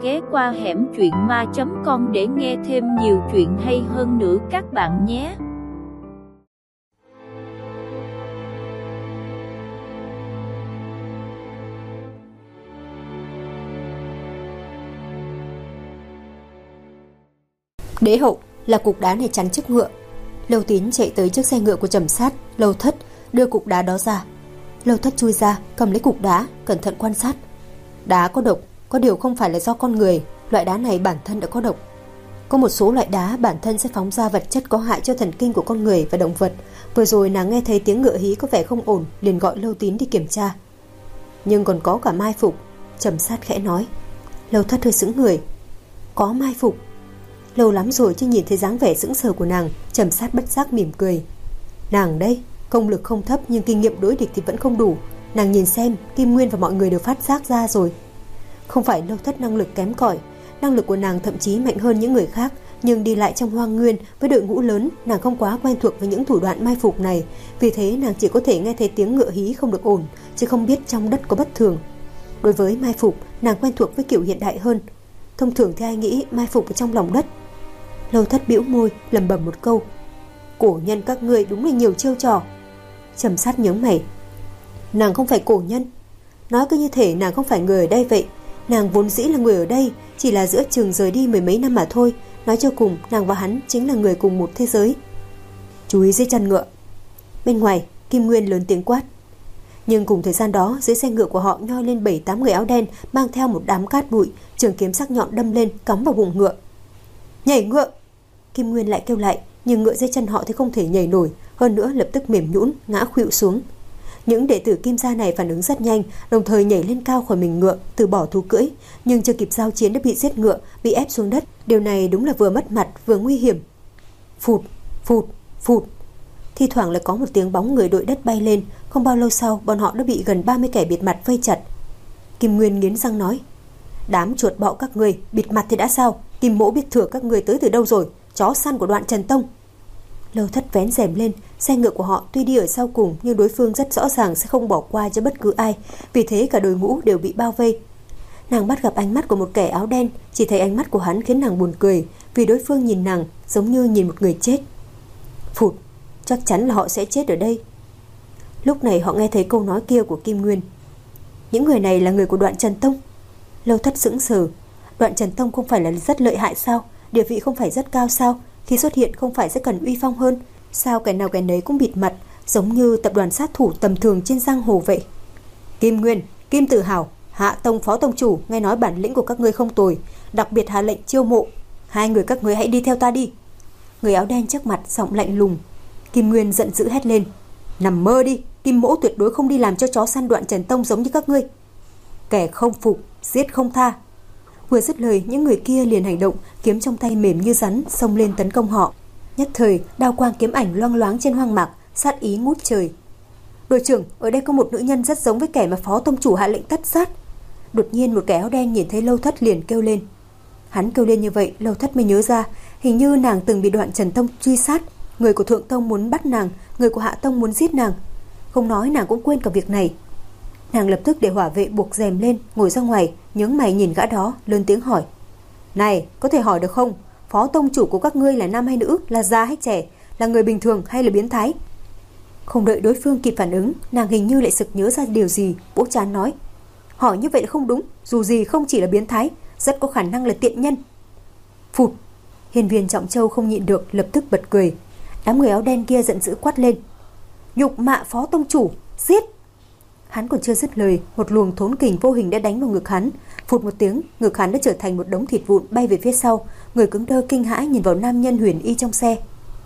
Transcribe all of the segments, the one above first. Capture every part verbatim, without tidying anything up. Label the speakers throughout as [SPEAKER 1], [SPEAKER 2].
[SPEAKER 1] ghé qua hẻm truyện ma chấm com để nghe thêm nhiều chuyện hay hơn nữa các bạn nhé.
[SPEAKER 2] Đế hậu là cục đá này chắn trước ngựa. Lâu Tín chạy tới trước xe ngựa của Trầm Sát. Lâu Thất đưa cục đá đó ra. Lâu Thất chui ra, cầm lấy cục đá, cẩn thận quan sát. Đá có độc, có điều không phải là do con người. Loại đá này bản thân đã có độc. Có một số loại đá bản thân sẽ phóng ra vật chất có hại cho thần kinh của con người và động vật. Vừa rồi nàng nghe thấy tiếng ngựa hí có vẻ không ổn, liền gọi Lâu Tín đi kiểm tra. Nhưng còn có cả mai phục. Trầm Sát khẽ nói. Lâu Thất hơi sững người. Có mai phục? Lâu lắm rồi chưa nhìn thấy dáng vẻ sững sờ của nàng. Trầm Sát bất giác mỉm cười. Nàng đây, công lực không thấp nhưng kinh nghiệm đối địch thì vẫn không đủ. Nàng nhìn xem, Kim Nguyên và mọi người đều phát giác ra rồi. Không phải Lâu Thất năng lực kém cỏi, năng lực của nàng thậm chí mạnh hơn những người khác, nhưng đi lại trong hoang nguyên với đội ngũ lớn, nàng không quá quen thuộc với những thủ đoạn mai phục này. Vì thế nàng chỉ có thể nghe thấy tiếng ngựa hí không được ổn, chứ không biết trong đất có bất thường. Đối với mai phục, nàng quen thuộc với kiểu hiện đại hơn. Thông thường thì ai nghĩ mai phục ở trong lòng đất. Lâu Thất bĩu môi, lẩm bẩm một câu. Cổ nhân các ngươi đúng là nhiều chiêu trò. Trầm Sát nhướng mày. Nàng không phải cổ nhân. Nói cứ như thể nàng không phải người ở đây vậy. Nàng vốn dĩ là người ở đây, chỉ là giữa chừng rời đi mười mấy năm mà thôi. Nói cho cùng, nàng và hắn chính là người cùng một thế giới. Chú ý dưới chân ngựa. Bên ngoài, Kim Nguyên lớn tiếng quát. Nhưng cùng thời gian đó, dưới xe ngựa của họ nhoi lên bảy tám người áo đen, mang theo một đám cát bụi, trường kiếm sắc nhọn đâm lên, cắm vào bụng ngựa. Nhảy ngựa! Kim Nguyên lại kêu lại, nhưng ngựa dưới chân họ thì không thể nhảy nổi, hơn nữa lập tức mềm nhũn, ngã khuỵu xuống. Những đệ tử Kim gia này phản ứng rất nhanh, đồng thời nhảy lên cao khỏi mình ngựa, từ bỏ thú cưỡi, nhưng chưa kịp giao chiến đã bị giết ngựa, bị ép xuống đất. Điều này đúng là vừa mất mặt vừa nguy hiểm. Phụt, phụt, phụt. Thi thoảng lại có một tiếng bóng người đội đất bay lên. Không bao lâu sau, bọn họ đã bị gần ba mươi kẻ bịt mặt vây chặt. Kim Nguyên nghiến răng nói. Đám chuột bọ các người, bịt mặt thì đã sao? Kim mỗ biết thừa các người tới từ đâu rồi? Chó săn của Đoạn Trần Tông. Lâu Thất vén rèm lên. Xe ngựa của họ tuy đi ở sau cùng, nhưng đối phương rất rõ ràng sẽ không bỏ qua cho bất cứ ai. Vì thế cả đội ngũ đều bị bao vây. Nàng bắt gặp ánh mắt của một kẻ áo đen. Chỉ thấy ánh mắt của hắn khiến nàng buồn cười, vì đối phương nhìn nàng giống như nhìn một người chết. Phụt, chắc chắn là họ sẽ chết ở đây. Lúc này họ nghe thấy câu nói kia của Kim Nguyên. Những người này là người của Đoạn Trần Tông. Lâu Thất sững sờ. Đoạn Trần Tông không phải là rất lợi hại sao? Địa vị không phải rất cao sao? Khi xuất hiện không phải sẽ cần uy phong hơn? Sao kẻ nào kẻ nấy cũng bịt mặt, giống như tập đoàn sát thủ tầm thường trên giang hồ vậy? Kim Nguyên, Kim Tử Hào, Hạ Tông phó tông chủ nghe nói bản lĩnh của các ngươi không tồi, đặc biệt hạ lệnh chiêu mộ. Hai người các ngươi hãy đi theo ta đi. Người áo đen trước mặt giọng lạnh lùng. Kim Nguyên giận dữ hét lên. Nằm mơ đi, Kim mỗ tuyệt đối không đi làm cho chó săn Đoạn Trần Tông giống như các ngươi. Kẻ không phục, giết không tha. Vừa dứt lời, những người kia liền hành động, kiếm trong tay mềm như rắn xông lên tấn công họ. Nhất thời, đao quang kiếm ảnh loang loáng trên hoang mạc, sát ý ngút trời. Đội trưởng, ở đây có một nữ nhân rất giống với kẻ mà phó tông chủ hạ lệnh tất sát. Đột nhiên một kẻ áo đen nhìn thấy Lâu Thất liền kêu lên. Hắn kêu lên như vậy, Lâu Thất mới nhớ ra, hình như nàng từng bị Đoạn Trần Tông truy sát. Người của Thượng Tông muốn bắt nàng, người của Hạ Tông muốn giết nàng. Không nói nàng cũng quên cả việc này. Nàng lập tức để hỏa vệ buộc rèm lên, ngồi ra ngoài, nhướng mày nhìn gã đó, lớn tiếng hỏi. Này, có thể hỏi được không? Phó tông chủ của các ngươi là nam hay nữ, là già hay trẻ, là người bình thường hay là biến thái? Không đợi đối phương kịp phản ứng, nàng hình như lại sực nhớ ra điều gì, vỗ trán nói. Hỏi như vậy là không đúng, dù gì không chỉ là biến thái, rất có khả năng là tiện nhân. Phụt! Hiên Viên Trọng Châu không nhịn được, lập tức bật cười. Đám người áo đen kia giận dữ quát lên. Nhục mạ phó tông chủ, giết! Hắn còn chưa dứt lời, một luồng thốn kình vô hình đã đánh vào ngực hắn. Phụt một tiếng, ngực hắn đã trở thành một đống thịt vụn bay về phía sau. Người cứng đơ kinh hãi nhìn vào nam nhân huyền y trong xe.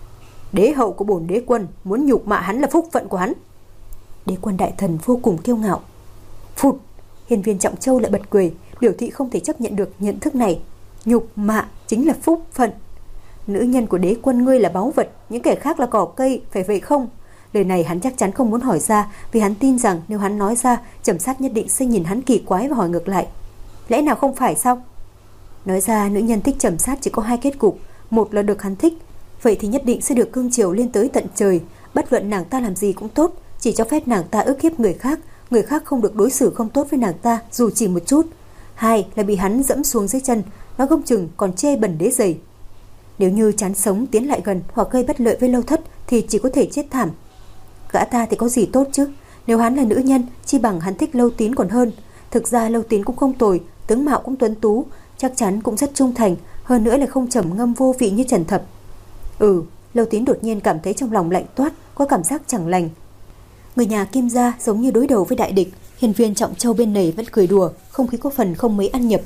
[SPEAKER 2] Đế hậu của bổn đế quân muốn nhục mạ hắn là phúc phận của hắn. Đế quân đại thần vô cùng kiêu ngạo. Phụt! Hiên Viên Trọng Châu lại bật cười, biểu thị không thể chấp nhận được nhận thức này. Nhục mạ chính là phúc phận. Nữ nhân của đế quân ngươi là báu vật, những kẻ khác là cỏ cây, phải vậy không? Lời này hắn chắc chắn không muốn hỏi ra, vì hắn tin rằng nếu hắn nói ra, Trầm Sát nhất định sẽ nhìn hắn kỳ quái và hỏi ngược lại. Lẽ nào không phải sao? Nói ra nữ nhân thích Trầm Sát chỉ có hai kết cục, một là được hắn thích, vậy thì nhất định sẽ được cương chiều lên tới tận trời, bất luận nàng ta làm gì cũng tốt, chỉ cho phép nàng ta ức hiếp người khác, người khác không được đối xử không tốt với nàng ta dù chỉ một chút. hai là bị hắn dẫm xuống dưới chân, nó không chừng còn chê bẩn đế giày. Nếu như chán sống tiến lại gần hoặc gây bất lợi với Lâu Thất thì chỉ có thể chết thảm. Gã ta thì có gì tốt chứ? Nếu hắn là nữ nhân, chi bằng hắn thích Lâu Tín còn hơn. Thực ra Lâu Tín cũng không tồi, tướng mạo cũng tuấn tú, chắc chắn cũng rất trung thành, hơn nữa là không trầm ngâm vô vị như Trần Thập. Ừ, Lâu Tín đột nhiên cảm thấy trong lòng lạnh toát, có cảm giác chẳng lành. Người nhà Kim gia giống như đối đầu với đại địch. Hiên viên Trọng Châu bên này vẫn cười đùa, không khí có phần không mấy ăn nhập.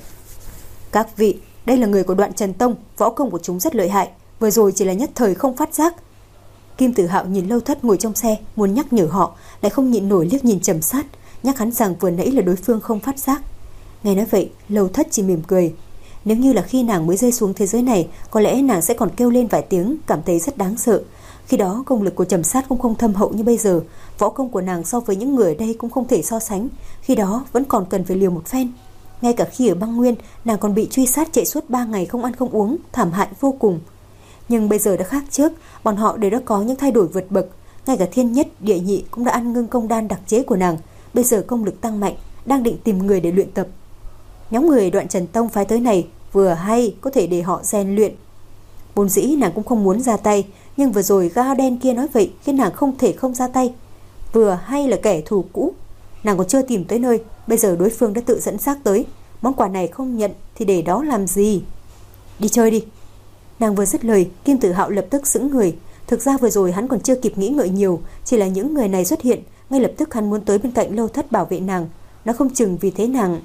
[SPEAKER 2] Các vị, đây là người của Đoạn Trần Tông, võ công của chúng rất lợi hại, vừa rồi chỉ là nhất thời không phát giác. Kim Tử Hạo nhìn Lâu Thất ngồi trong xe, muốn nhắc nhở họ, lại không nhịn nổi liếc nhìn Trầm Sát, nhắc hắn rằng vừa nãy là đối phương không phát giác. Nghe nói vậy, Lâu Thất chỉ mỉm cười. Nếu như là khi nàng mới rơi xuống thế giới này, có lẽ nàng sẽ còn kêu lên vài tiếng, cảm thấy rất đáng sợ. Khi đó công lực của Trầm Sát cũng không thâm hậu như bây giờ, võ công của nàng so với những người ở đây cũng không thể so sánh, khi đó vẫn còn cần phải liều một phen. Ngay cả khi ở băng nguyên, nàng còn bị truy sát chạy suốt ba ngày không ăn không uống, thảm hại vô cùng. Nhưng bây giờ đã khác trước, bọn họ đều đã có những thay đổi vượt bậc. Ngay cả Thiên Nhất, Địa Nhị cũng đã ăn ngưng công đan đặc chế của nàng, bây giờ công lực tăng mạnh, đang định tìm người để luyện tập. Nhóm người Đoạn Trần Tông phái tới này vừa hay có thể để họ rèn luyện. Vốn dĩ nàng cũng không muốn ra tay, nhưng vừa rồi gã đen kia nói vậy khiến nàng không thể không ra tay. Vừa hay là kẻ thù cũ, nàng còn chưa tìm tới nơi, bây giờ đối phương đã tự dẫn xác tới, món quà này không nhận thì để đó làm gì? Đi chơi đi. Nàng vừa dứt lời, Kim Tử Hạo lập tức sững người. Thực ra vừa rồi hắn còn chưa kịp nghĩ ngợi nhiều, chỉ là những người này xuất hiện, ngay lập tức hắn muốn tới bên cạnh Lâu Thất bảo vệ nàng. Nó không chừng vì thế nàng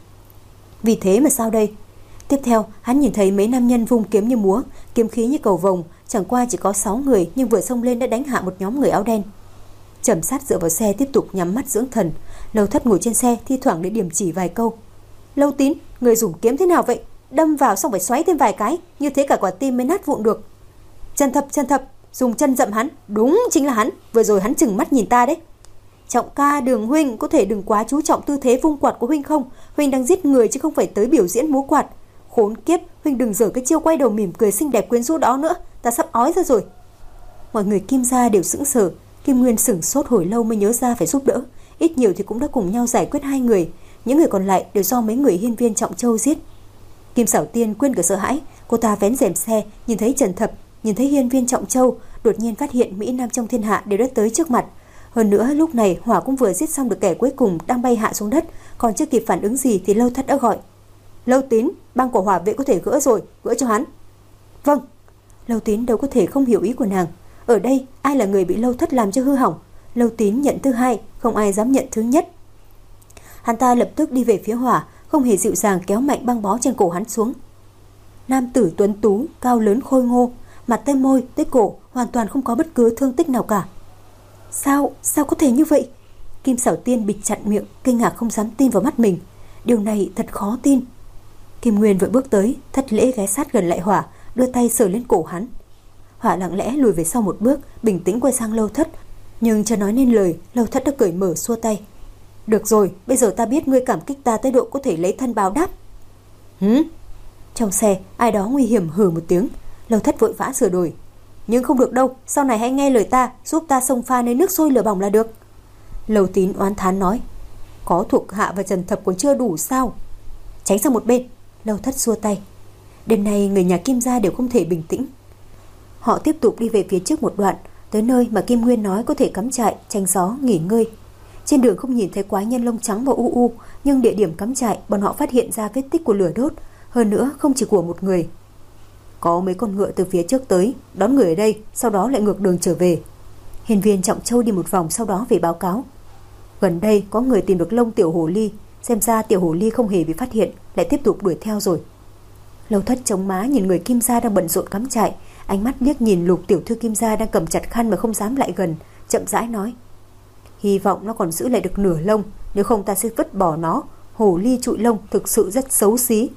[SPEAKER 2] Vì thế mà sao đây? Tiếp theo, hắn nhìn thấy mấy nam nhân vung kiếm như múa, kiếm khí như cầu vồng, chẳng qua chỉ có sáu người nhưng vừa xông lên đã đánh hạ một nhóm người áo đen. Trầm Sát dựa vào xe tiếp tục nhắm mắt dưỡng thần. Lâu Thất ngồi trên xe thi thoảng để điểm chỉ vài câu. Lâu Tín, người dùng kiếm thế nào vậy? Đâm vào xong phải xoáy thêm vài cái, như thế cả quả tim mới nát vụn được. Trần Thập, Trần Thập, dùng chân dậm hắn. Đúng chính là hắn, vừa rồi hắn chừng mắt nhìn ta đấy. Trọng ca, Đường huynh, có thể đừng quá chú trọng tư thế vung quạt của huynh không? Huynh đang giết người chứ không phải tới biểu diễn múa quạt. Khốn kiếp, huynh đừng dở cái chiêu quay đầu mỉm cười xinh đẹp quyến rũ đó nữa, ta sắp ói ra rồi. Mọi người Kim gia đều sững sờ. Kim Nguyên sửng sốt hồi lâu mới nhớ ra phải giúp đỡ, ít nhiều thì cũng đã cùng nhau giải quyết hai người. Những người còn lại đều do mấy người Hiên viên Trọng Châu giết. Kim Xảo Tiên quên cả sợ hãi, cô ta vén rèm xe, nhìn thấy Trần Thập, nhìn thấy Hiên viên Trọng Châu, đột nhiên phát hiện mỹ nam trong thiên hạ đều đã tới trước mặt. Hơn nữa lúc này hỏa cũng vừa giết xong được kẻ cuối cùng đang bay hạ xuống đất, còn chưa kịp phản ứng gì thì Lâu Thất đã gọi. Lâu Tín, băng của hỏa vệ có thể gỡ rồi, gỡ cho hắn. Vâng. Lâu Tín đâu có thể không hiểu ý của nàng. Ở đây ai là người bị Lâu Thất làm cho hư hỏng? Lâu Tín nhận thứ hai, không ai dám nhận thứ nhất. Hắn ta lập tức đi về phía hỏa, không hề dịu dàng kéo mạnh băng bó trên cổ hắn xuống. Nam tử tuấn tú, cao lớn khôi ngô, mặt tới môi tới cổ hoàn toàn không có bất cứ thương tích nào cả. Sao, sao có thể như vậy? Kim Xảo Tiên bịt chặt miệng, kinh ngạc không dám tin vào mắt mình. Điều này thật khó tin. Kim Nguyên vội bước tới, thất lễ ghé sát gần lại hỏa, đưa tay sờ lên cổ hắn. Hỏa lặng lẽ lùi về sau một bước, bình tĩnh quay sang Lâu Thất, nhưng chưa nói nên lời, Lâu Thất đã cởi mở xua tay. Được rồi, bây giờ ta biết ngươi cảm kích ta tới độ có thể lấy thân báo đáp. Hứ? Trong xe, ai đó nguy hiểm hừ một tiếng. Lâu Thất vội vã sửa đổi. Nhưng không được đâu, sau này hãy nghe lời ta, giúp ta xông pha nơi nước sôi lửa bỏng là được. Lâu Tín oán thán nói. Có thuộc hạ và Trần Thập còn chưa đủ sao? Tránh sang một bên. Lâu Thất xua tay. Đêm nay người nhà Kim gia đều không thể bình tĩnh. Họ tiếp tục đi về phía trước một đoạn, tới nơi mà Kim Nguyên nói có thể cắm trại, tránh gió, nghỉ ngơi. Trên đường không nhìn thấy quái nhân lông trắng và u u, nhưng địa điểm cắm trại bọn họ phát hiện ra vết tích của lửa đốt, hơn nữa không chỉ của một người. Có mấy con ngựa từ phía trước tới, đón người ở đây, sau đó lại ngược đường trở về. Hiên viên Trọng Châu đi một vòng sau đó về báo cáo. Gần đây có người tìm được lông tiểu hồ ly, xem ra tiểu hồ ly không hề bị phát hiện, lại tiếp tục đuổi theo rồi. Lâu Thất chống má nhìn người Kim gia đang bận rộn cắm trại, ánh mắt liếc nhìn Lục tiểu thư Kim gia đang cầm chặt khăn mà không dám lại gần, chậm rãi nói: Hy vọng nó còn giữ lại được nửa lông, nếu không ta sẽ vứt bỏ nó. Hồ ly trụi lông thực sự rất xấu xí.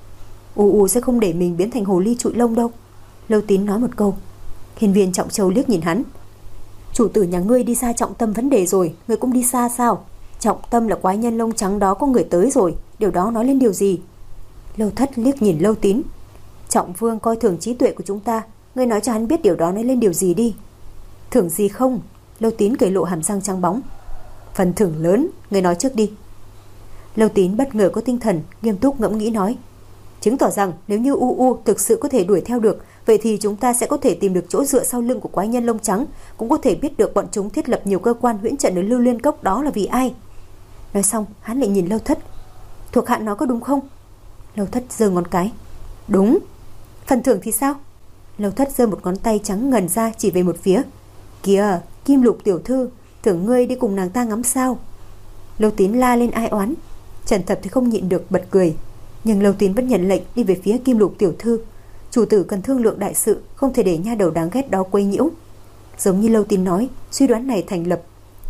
[SPEAKER 2] U U sẽ không để mình biến thành hồ ly trụi lông đâu. Lâu Tín nói một câu. Hiên viên Trọng Châu liếc nhìn hắn. Chủ tử nhà ngươi đi xa trọng tâm vấn đề rồi, ngươi cũng đi xa sao? Trọng tâm là quái nhân lông trắng đó có người tới rồi, điều đó nói lên điều gì? Lâu Thất liếc nhìn Lâu Tín. Trọng vương coi thường trí tuệ của chúng ta, ngươi nói cho hắn biết điều đó nói lên điều gì đi. Thưởng gì không? Lâu Tín cười lộ hàm răng trắng bóng. Phần thưởng lớn, ngươi nói trước đi. Lâu Tín bất ngờ có tinh thần, nghiêm túc ngẫm nghĩ nói: chứng tỏ rằng nếu như U U thực sự có thể đuổi theo được, vậy thì chúng ta sẽ có thể tìm được chỗ dựa sau lưng của quái nhân lông trắng, cũng có thể biết được bọn chúng thiết lập nhiều cơ quan huyễn trận ở Lưu Liên Cốc đó là vì ai. Nói xong, hắn lại nhìn Lâu Thất: thuộc hạ nói có đúng không? Lâu Thất giơ ngón cái: đúng. Phần thưởng thì sao? Lâu Thất giơ một ngón tay trắng ngần ra chỉ về một phía: kìa, Kim Lục tiểu thư, tưởng ngươi đi cùng nàng ta ngắm sao. Lâu Tín la lên ai oán. Trần Thập thì không nhịn được bật cười, nhưng Lâu Tín vẫn nhận lệnh đi về phía Kim Lục tiểu thư. Chủ tử cần thương lượng đại sự, không thể để nha đầu đáng ghét đó quấy nhiễu. Giống như Lâu Tín nói, suy đoán này thành lập.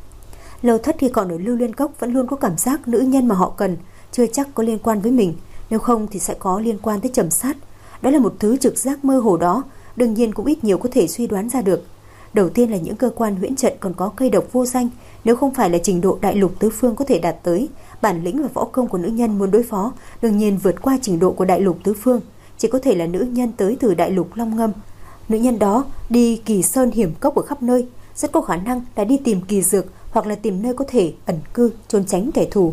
[SPEAKER 2] Lâu Thất khi còn ở Lưu Liên Cốc vẫn luôn có cảm giác nữ nhân mà họ cần chưa chắc có liên quan với mình, nếu không thì sẽ có liên quan tới Trầm Sát. Đó là một thứ trực giác mơ hồ đó, đương nhiên cũng ít nhiều có thể suy đoán ra được. Đầu tiên là những cơ quan huyễn trận còn có cây độc vô danh, nếu không phải là trình độ đại lục tứ phương có thể đạt tới, bản lĩnh và võ công của nữ nhân muốn đối phó đương nhiên vượt qua trình độ của đại lục tứ phương, chỉ có thể là nữ nhân tới từ đại lục Long Ngâm. Nữ nhân đó đi kỳ sơn hiểm cốc ở khắp nơi, rất có khả năng là đi tìm kỳ dược hoặc là tìm nơi có thể ẩn cư trốn tránh kẻ thù.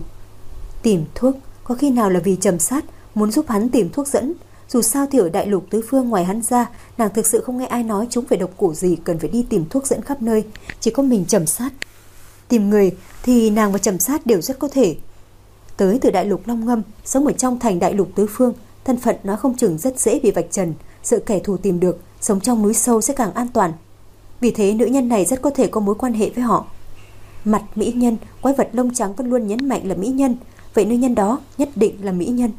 [SPEAKER 2] Tìm thuốc, có khi nào là vì Trầm Sát muốn giúp hắn tìm thuốc dẫn. Dù sao thì ở đại lục tứ phương ngoài hắn ra, nàng thực sự không nghe ai nói chúng phải độc cổ gì cần phải đi tìm thuốc dẫn khắp nơi, chỉ có mình Trầm Sát. Tìm người thì nàng và Trầm Sát đều rất có thể. Tới từ đại lục Long Ngâm, sống ở trong thành đại lục tứ phương, thân phận nó không chừng rất dễ bị vạch trần, sợ kẻ thù tìm được, sống trong núi sâu sẽ càng an toàn. Vì thế nữ nhân này rất có thể có mối quan hệ với họ. Mặt mỹ nhân, quái vật lông trắng vẫn luôn nhấn mạnh là mỹ nhân, vậy nữ nhân đó nhất định là mỹ nhân.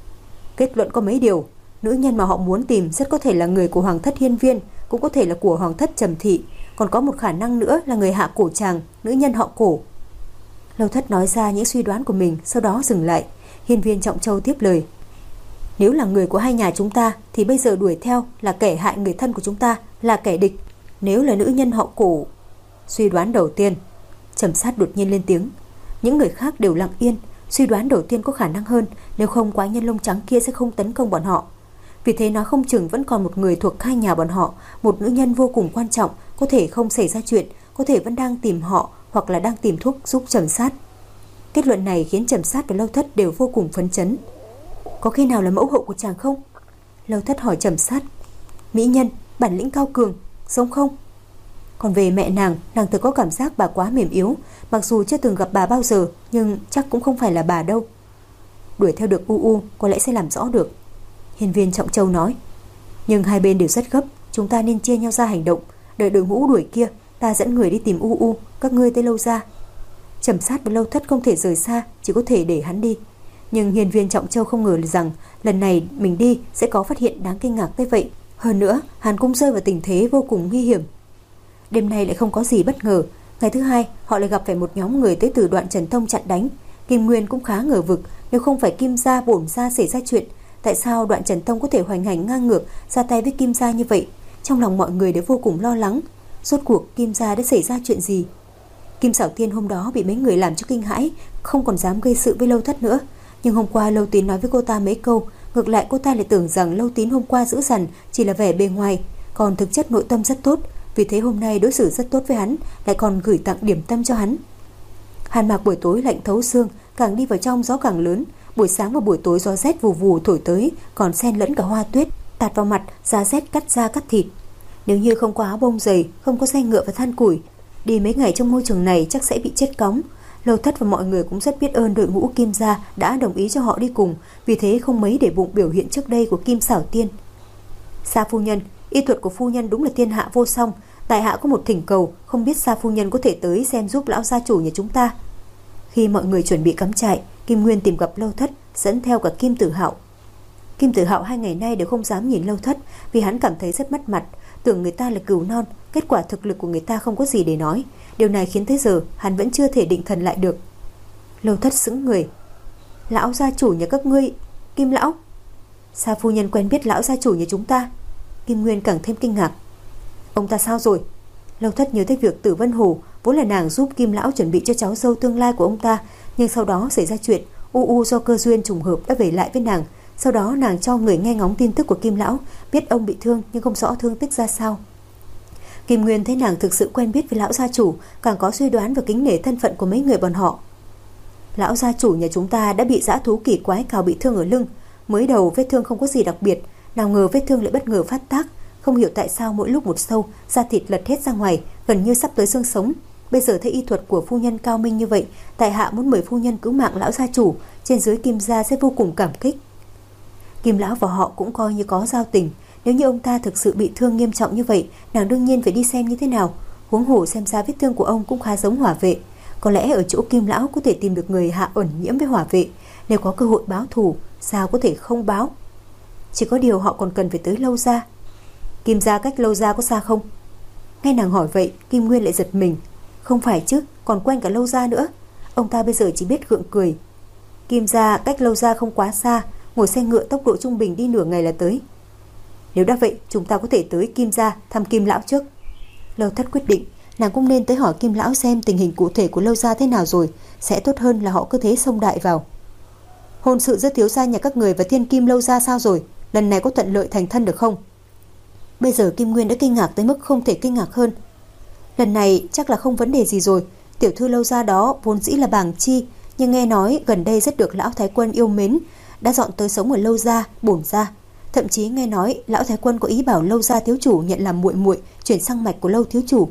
[SPEAKER 2] Kết luận có mấy điều: nữ nhân mà họ muốn tìm rất có thể là người của Hoàng thất Hiên Viên, cũng có thể là của Hoàng thất Trầm Thị, còn có một khả năng nữa là người hạ cổ tràng, nữ nhân họ Cổ. Lâu Thất nói ra những suy đoán của mình, sau đó dừng lại. Hiên Viên Trọng Châu tiếp lời: nếu là người của hai nhà chúng ta thì bây giờ đuổi theo là kẻ hại người thân của chúng ta, là kẻ địch. Nếu là nữ nhân họ Cổ... Suy đoán đầu tiên. Trầm Sát đột nhiên lên tiếng. Những người khác đều lặng yên. Suy đoán đầu tiên có khả năng hơn, nếu không quái nhân lông trắng kia sẽ không tấn công bọn họ. Vì thế nói không chừng vẫn còn một người thuộc hai nhà bọn họ, một nữ nhân vô cùng quan trọng, có thể không xảy ra chuyện, có thể vẫn đang tìm họ hoặc là đang tìm thuốc giúp Trầm Sát. Kết luận này khiến Trầm Sát và Lâu Thất đều vô cùng phấn chấn. Có khi nào là mẫu hậu của chàng không? Lâu Thất hỏi Trầm Sát. Mỹ nhân, bản lĩnh cao cường, giống không? Còn về mẹ nàng, nàng tự có cảm giác bà quá mềm yếu, mặc dù chưa từng gặp bà bao giờ, nhưng chắc cũng không phải là bà đâu. Đuổi theo được U U có lẽ sẽ làm rõ được, Hiên Viên Trọng Châu nói. Nhưng hai bên đều rất gấp, chúng ta nên chia nhau ra hành động. Đợi đội ngũ đuổi kia, ta dẫn người đi tìm U U, các ngươi tới Lâu ra. Trầm Sát và Lâu Thất không thể rời xa, chỉ có thể để hắn đi. Nhưng Hiên Viên Trọng Châu không ngờ rằng lần này mình đi sẽ có phát hiện đáng kinh ngạc tới vậy. Hơn nữa, hắn cũng rơi vào tình thế vô cùng nguy hiểm. Đêm nay lại không có gì bất ngờ. Ngày thứ hai, họ lại gặp phải một nhóm người tới từ Đoạn Trần Tông chặn đánh. Kim Nguyên cũng khá ngờ vực, nếu không phải Kim gia bổn gia xảy ra chuyện, tại sao Đoạn Trần Tông có thể hoành hành ngang ngược ra tay với Kim gia như vậy? Trong lòng mọi người đều vô cùng lo lắng. Rốt cuộc Kim gia đã xảy ra chuyện gì? Kim Xảo Tiên hôm đó bị mấy người làm cho kinh hãi, không còn dám gây sự với Lâu Thất nữa. Nhưng hôm qua Lâu Tín nói với cô ta mấy câu, ngược lại cô ta lại tưởng rằng Lâu Tín hôm qua dữ dằn chỉ là vẻ bề ngoài, còn thực chất nội tâm rất tốt. Vì thế hôm nay đối xử rất tốt với hắn, lại còn gửi tặng điểm tâm cho hắn. Hàn Mạc buổi tối lạnh thấu xương, càng đi vào trong gió càng lớn. Buổi sáng và buổi tối gió rét vù vù thổi tới, còn xen lẫn cả hoa tuyết tạt vào mặt, giá rét cắt da cắt thịt. Nếu như không có áo bông dày, không có xe ngựa và than củi, đi mấy ngày trong môi trường này chắc sẽ bị chết cóng. Lâu Thất và mọi người cũng rất biết ơn đội ngũ Kim gia đã đồng ý cho họ đi cùng, vì thế không mấy để bụng biểu hiện trước đây của Kim Xảo Tiên. Sa phu nhân, y thuật của phu nhân đúng là thiên hạ vô song. Tại hạ có một thỉnh cầu, không biết Sa phu nhân có thể tới xem giúp lão gia chủ nhà chúng ta. Khi mọi người chuẩn bị cắm trại, Kim Nguyên tìm gặp Lâu Thất, dẫn theo cả Kim Tử Hạo. Kim Tử Hạo hai ngày nay đều không dám nhìn Lâu Thất, vì hắn cảm thấy rất mất mặt, tưởng người ta là cừu non. Kết quả thực lực của người ta không có gì để nói. Điều này khiến tới giờ hắn vẫn chưa thể định thần lại được. Lâu Thất sững người. Lão gia chủ nhà các ngươi, Kim lão? Sa phu nhân quen biết lão gia chủ nhà chúng ta? Kim Nguyên càng thêm kinh ngạc. Ông ta sao rồi? Lâu Thất nhớ tới việc Tử Vân Hồ vốn là nàng giúp Kim lão chuẩn bị cho cháu dâu tương lai của ông ta, nhưng sau đó xảy ra chuyện, U U do cơ duyên trùng hợp đã về lại với nàng. Sau đó nàng cho người nghe ngóng tin tức của Kim lão, biết ông bị thương nhưng không rõ thương tích ra sao. Kim Nguyên thấy nàng thực sự quen biết với lão gia chủ, càng có suy đoán và kính nể thân phận của mấy người bọn họ. Lão gia chủ nhà chúng ta đã bị dã thú kỳ quái cào bị thương ở lưng. Mới đầu vết thương không có gì đặc biệt, nào ngờ vết thương lại bất ngờ phát tác. Không hiểu tại sao mỗi lúc một sâu, da thịt lật hết ra ngoài, gần như sắp tới xương sống. Bây giờ thấy y thuật của phu nhân cao minh như vậy, tại hạ muốn mời phu nhân cứu mạng lão gia chủ, trên dưới Kim gia sẽ vô cùng cảm kích. Kim lão và họ cũng coi như có giao tình. Nếu như ông ta thực sự bị thương nghiêm trọng như vậy, nàng đương nhiên phải đi xem như thế nào. Huống hồ xem ra vết thương của ông cũng khá giống hỏa vệ. Có lẽ ở chỗ Kim lão có thể tìm được người hạ ẩn nhiễm với hỏa vệ. Nếu có cơ hội báo thù, sao có thể không báo? Chỉ có điều họ còn cần phải tới Lâu gia. Kim gia cách Lâu gia có xa không? Nghe nàng hỏi vậy, Kim Nguyên lại giật mình. Không phải chứ, còn quen cả Lâu gia nữa. Ông ta bây giờ chỉ biết gượng cười. Kim gia cách Lâu gia không quá xa, ngồi xe ngựa tốc độ trung bình đi nửa ngày là tới. Nếu đã vậy, chúng ta có thể tới Kim gia thăm Kim lão trước. Lâu Thất quyết định, nàng cũng nên tới hỏi Kim lão xem tình hình cụ thể của Lâu gia thế nào rồi, sẽ tốt hơn là họ cứ thế xông đại vào. Hôn sự giữa thiếu gia nhà các người và thiên kim Lâu gia sao rồi? Lần này có thuận lợi thành thân được không? Bây giờ Kim Nguyên đã kinh ngạc tới mức không thể kinh ngạc hơn. Lần này chắc là không vấn đề gì rồi. Tiểu thư Lâu gia đó vốn dĩ là bàng chi, nhưng nghe nói gần đây rất được lão thái quân yêu mến, đã dọn tới sống ở Lâu gia, bổn gia. Thậm chí nghe nói lão thái quân có ý bảo Lâu gia thiếu chủ nhận làm muội muội, chuyển sang mạch của Lâu thiếu chủ.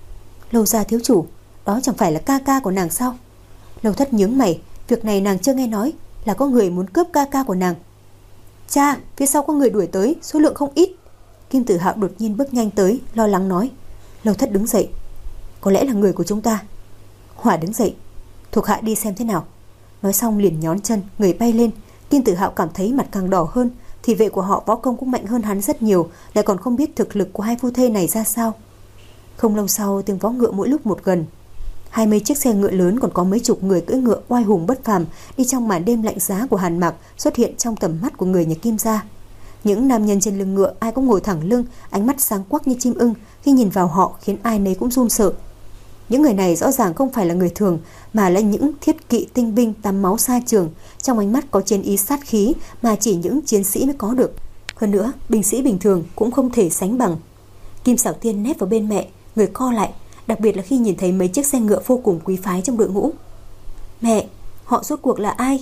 [SPEAKER 2] Lâu gia thiếu chủ, đó chẳng phải là ca ca của nàng sao? Lâu Thất nhướng mày, việc này nàng chưa nghe nói, là có người muốn cướp ca ca của nàng. Cha, phía sau có người đuổi tới, số lượng không ít. Kim Tử Hạo đột nhiên bước nhanh tới, lo lắng nói. Lâu Thất đứng dậy. Có lẽ là người của chúng ta. Hỏa đứng dậy. Thuộc hạ đi xem thế nào. Nói xong liền nhón chân, người bay lên. Kim Tử Hạo cảm thấy mặt càng đỏ hơn. Thị vệ của họ võ công cũng mạnh hơn hắn rất nhiều, lại còn không biết thực lực của hai phu thê này ra sao. Không lâu sau, tiếng vó ngựa mỗi lúc một gần. Hai mươi chiếc xe ngựa lớn, còn có mấy chục người cưỡi ngựa oai hùng bất phàm đi trong màn đêm lạnh giá của Hàn Mạc xuất hiện trong tầm mắt của người nhà Kim gia. Những nam nhân trên lưng ngựa ai cũng ngồi thẳng lưng, ánh mắt sáng quắc như chim ưng, khi nhìn vào họ khiến ai nấy cũng run sợ. Những người này rõ ràng không phải là người thường, mà là những thiết kỵ tinh binh tắm máu xa trường, trong ánh mắt có chiến ý sát khí mà chỉ những chiến sĩ mới có được. Hơn nữa, binh sĩ bình thường cũng không thể sánh bằng. Kim Xảo Tiên nép vào bên mẹ, người co lại, đặc biệt là khi nhìn thấy mấy chiếc xe ngựa vô cùng quý phái trong đội ngũ. Mẹ, họ rốt cuộc là ai?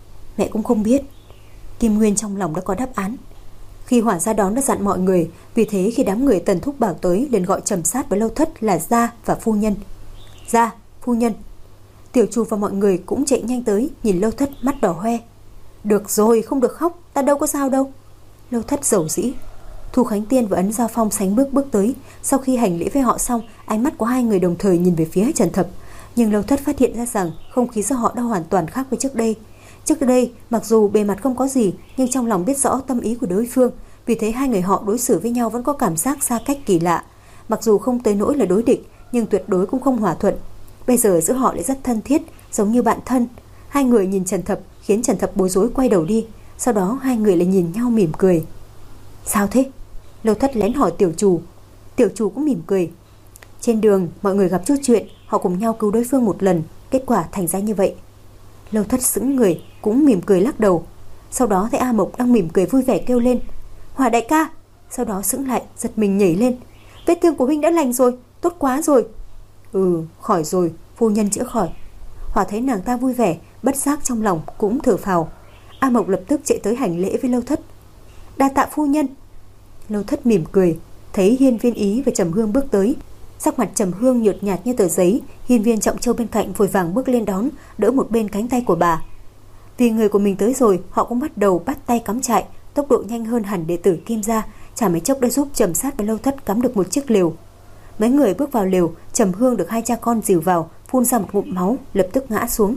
[SPEAKER 2] Mẹ cũng không biết. Kim Nguyên trong lòng đã có đáp án. Khi Hỏa ra đón đã dặn mọi người, vì thế khi đám người Tần Thúc bảo tới liền gọi Trầm Sát với Lâu Thất là gia và phu nhân. Gia, phu nhân. Tiểu Chu và mọi người cũng chạy nhanh tới, nhìn Lâu Thất mắt đỏ hoe. Được rồi, không được khóc, ta đâu có sao đâu. Lâu Thất dầu dĩ. Thu Khánh Tiên và Ấn Giao Phong sánh bước bước tới. Sau khi hành lễ với họ xong, ánh mắt của hai người đồng thời nhìn về phía Trần Thập. Nhưng Lâu Thất phát hiện ra rằng không khí giữa họ đã hoàn toàn khác với trước đây. Trước đây, mặc dù bề mặt không có gì, nhưng trong lòng biết rõ tâm ý của đối phương. Vì thế hai người họ đối xử với nhau vẫn có cảm giác xa cách kỳ lạ. Mặc dù không tới nỗi là đối địch, nhưng tuyệt đối cũng không hòa thuận. Bây giờ giữa họ lại rất thân thiết, giống như bạn thân. Hai người nhìn Trần Thập khiến Trần Thập bối rối quay đầu đi. Sau đó hai người lại nhìn nhau mỉm cười. Sao thế? Lâu Thất lén hỏi Tiểu Chủ. Tiểu Chủ cũng mỉm cười. Trên đường mọi người gặp chút chuyện, họ cùng nhau cứu đối phương một lần, kết quả thành ra như vậy. Lâu Thất sững người, cũng mỉm cười lắc đầu. Sau đó thấy A Mộc đang mỉm cười vui vẻ kêu lên. Hỏa đại ca. Sau đó sững lại, giật mình nhảy lên. Vết thương của huynh đã lành rồi, tốt quá rồi. Ừ, khỏi rồi, phu nhân chữa khỏi. Hỏa thấy nàng ta vui vẻ, bất giác trong lòng cũng thở phào. A Mộc lập tức chạy tới hành lễ với Lâu Thất. Đa tạ phu nhân. Lâu Thất mỉm cười, thấy Hiên Viên Ý và Trầm Hương bước tới. Sắc mặt Trầm Hương nhợt nhạt như tờ giấy. Hiên Viên Trọng Châu bên cạnh vội vàng bước lên đón, đỡ một bên cánh tay của bà. Vì người của mình tới rồi, họ cũng bắt đầu bắt tay cắm trại, tốc độ nhanh hơn hẳn đệ tử Kim gia. Chả mấy chốc đã giúp Trầm Sát và Lâu Thất cắm được một chiếc lều. Mấy người bước vào lều, Trầm Hương được hai cha con dìu vào, phun ra một ngụm máu, lập tức ngã xuống.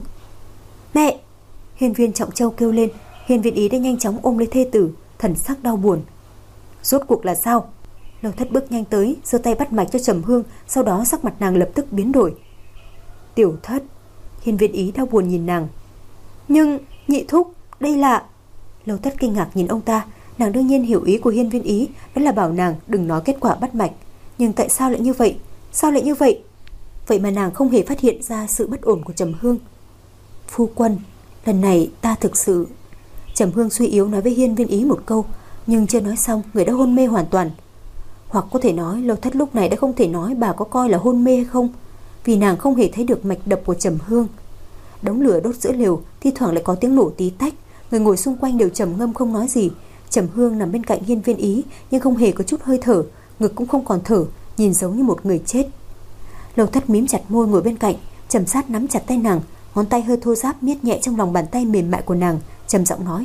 [SPEAKER 2] Mẹ! Hiên Viên Trọng Châu kêu lên. Hiên Viên Ý đã nhanh chóng ôm lấy thê tử, thần sắc đau buồn. Rốt cuộc là sao? Lâu Thất bước nhanh tới, giơ tay bắt mạch cho Trầm Hương, sau đó sắc mặt nàng lập tức biến đổi. Tiểu Thất. Hiên Viên Ý đau buồn nhìn nàng. Nhưng nhị thúc, đây là... Lâu Thất kinh ngạc nhìn ông ta. Nàng đương nhiên hiểu ý của Hiên Viên Ý, đó là bảo nàng đừng nói kết quả bắt mạch. Nhưng tại sao lại như vậy? Sao lại như vậy? Vậy mà nàng không hề phát hiện ra sự bất ổn của Trầm Hương. Phu quân, lần này ta thực sự... Trầm Hương suy yếu nói với Hiên Viên Ý một câu, nhưng chưa nói xong người đã hôn mê hoàn toàn. Hoặc có thể nói Lâu Thất lúc này đã không thể nói bà có coi là hôn mê hay không, vì nàng không hề thấy được mạch đập của Trầm Hương. Đống lửa đốt giữa lều, thi thoảng lại có tiếng nổ tí tách. Người ngồi xung quanh đều trầm ngâm không nói gì. Trầm Hương nằm bên cạnh Hiên Viên Ý, nhưng không hề có chút hơi thở, ngực cũng không còn thở, nhìn giống như một người chết. Lâu Thất mím chặt môi ngồi bên cạnh, Trầm Sát nắm chặt tay nàng, ngón tay hơi thô ráp miết nhẹ trong lòng bàn tay mềm mại của nàng, trầm giọng nói: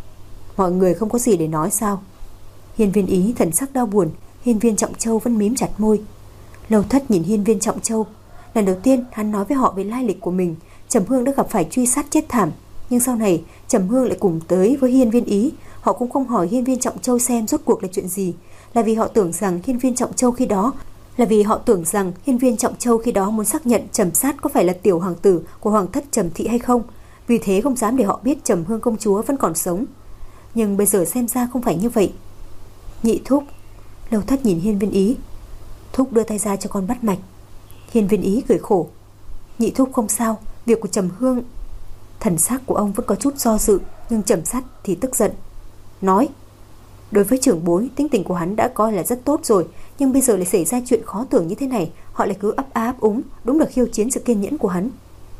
[SPEAKER 2] mọi người không có gì để nói sao? Hiên Viên Ý thần sắc đau buồn, Hiên Viên Trọng Châu vẫn mím chặt môi. Lâu Thất nhìn Hiên Viên Trọng Châu, lần đầu tiên hắn nói với họ về lai lịch của mình. Trầm Hương đã gặp phải truy sát chết thảm, nhưng sau này Trầm Hương lại cùng tới với Hiên Viên Ý. Họ cũng không hỏi Hiên Viên Trọng Châu xem rốt cuộc là chuyện gì, là vì họ tưởng rằng Hiên Viên Trọng Châu khi đó là vì họ tưởng rằng Hiên Viên Trọng Châu khi đó muốn xác nhận Trầm Sát có phải là tiểu hoàng tử của hoàng thất Trầm thị hay không, vì thế không dám để họ biết Trầm Hương công chúa vẫn còn sống. Nhưng bây giờ xem ra không phải như vậy. Nhị thúc. Lâu Thất nhìn Hiên Viên Ý. Thúc đưa tay ra cho con bắt mạch. Hiên Viên Ý cười khổ. Nhị thúc không sao, việc của Trầm Hương. Thần sắc của ông vẫn có chút do dự, nhưng Trầm Sát thì tức giận. Nói: đối với trưởng bối, tính tình của hắn đã coi là rất tốt rồi, nhưng bây giờ lại xảy ra chuyện khó tưởng như thế này, họ lại cứ ấp á ấp úng, đúng là khiêu chiến sự kiên nhẫn của hắn.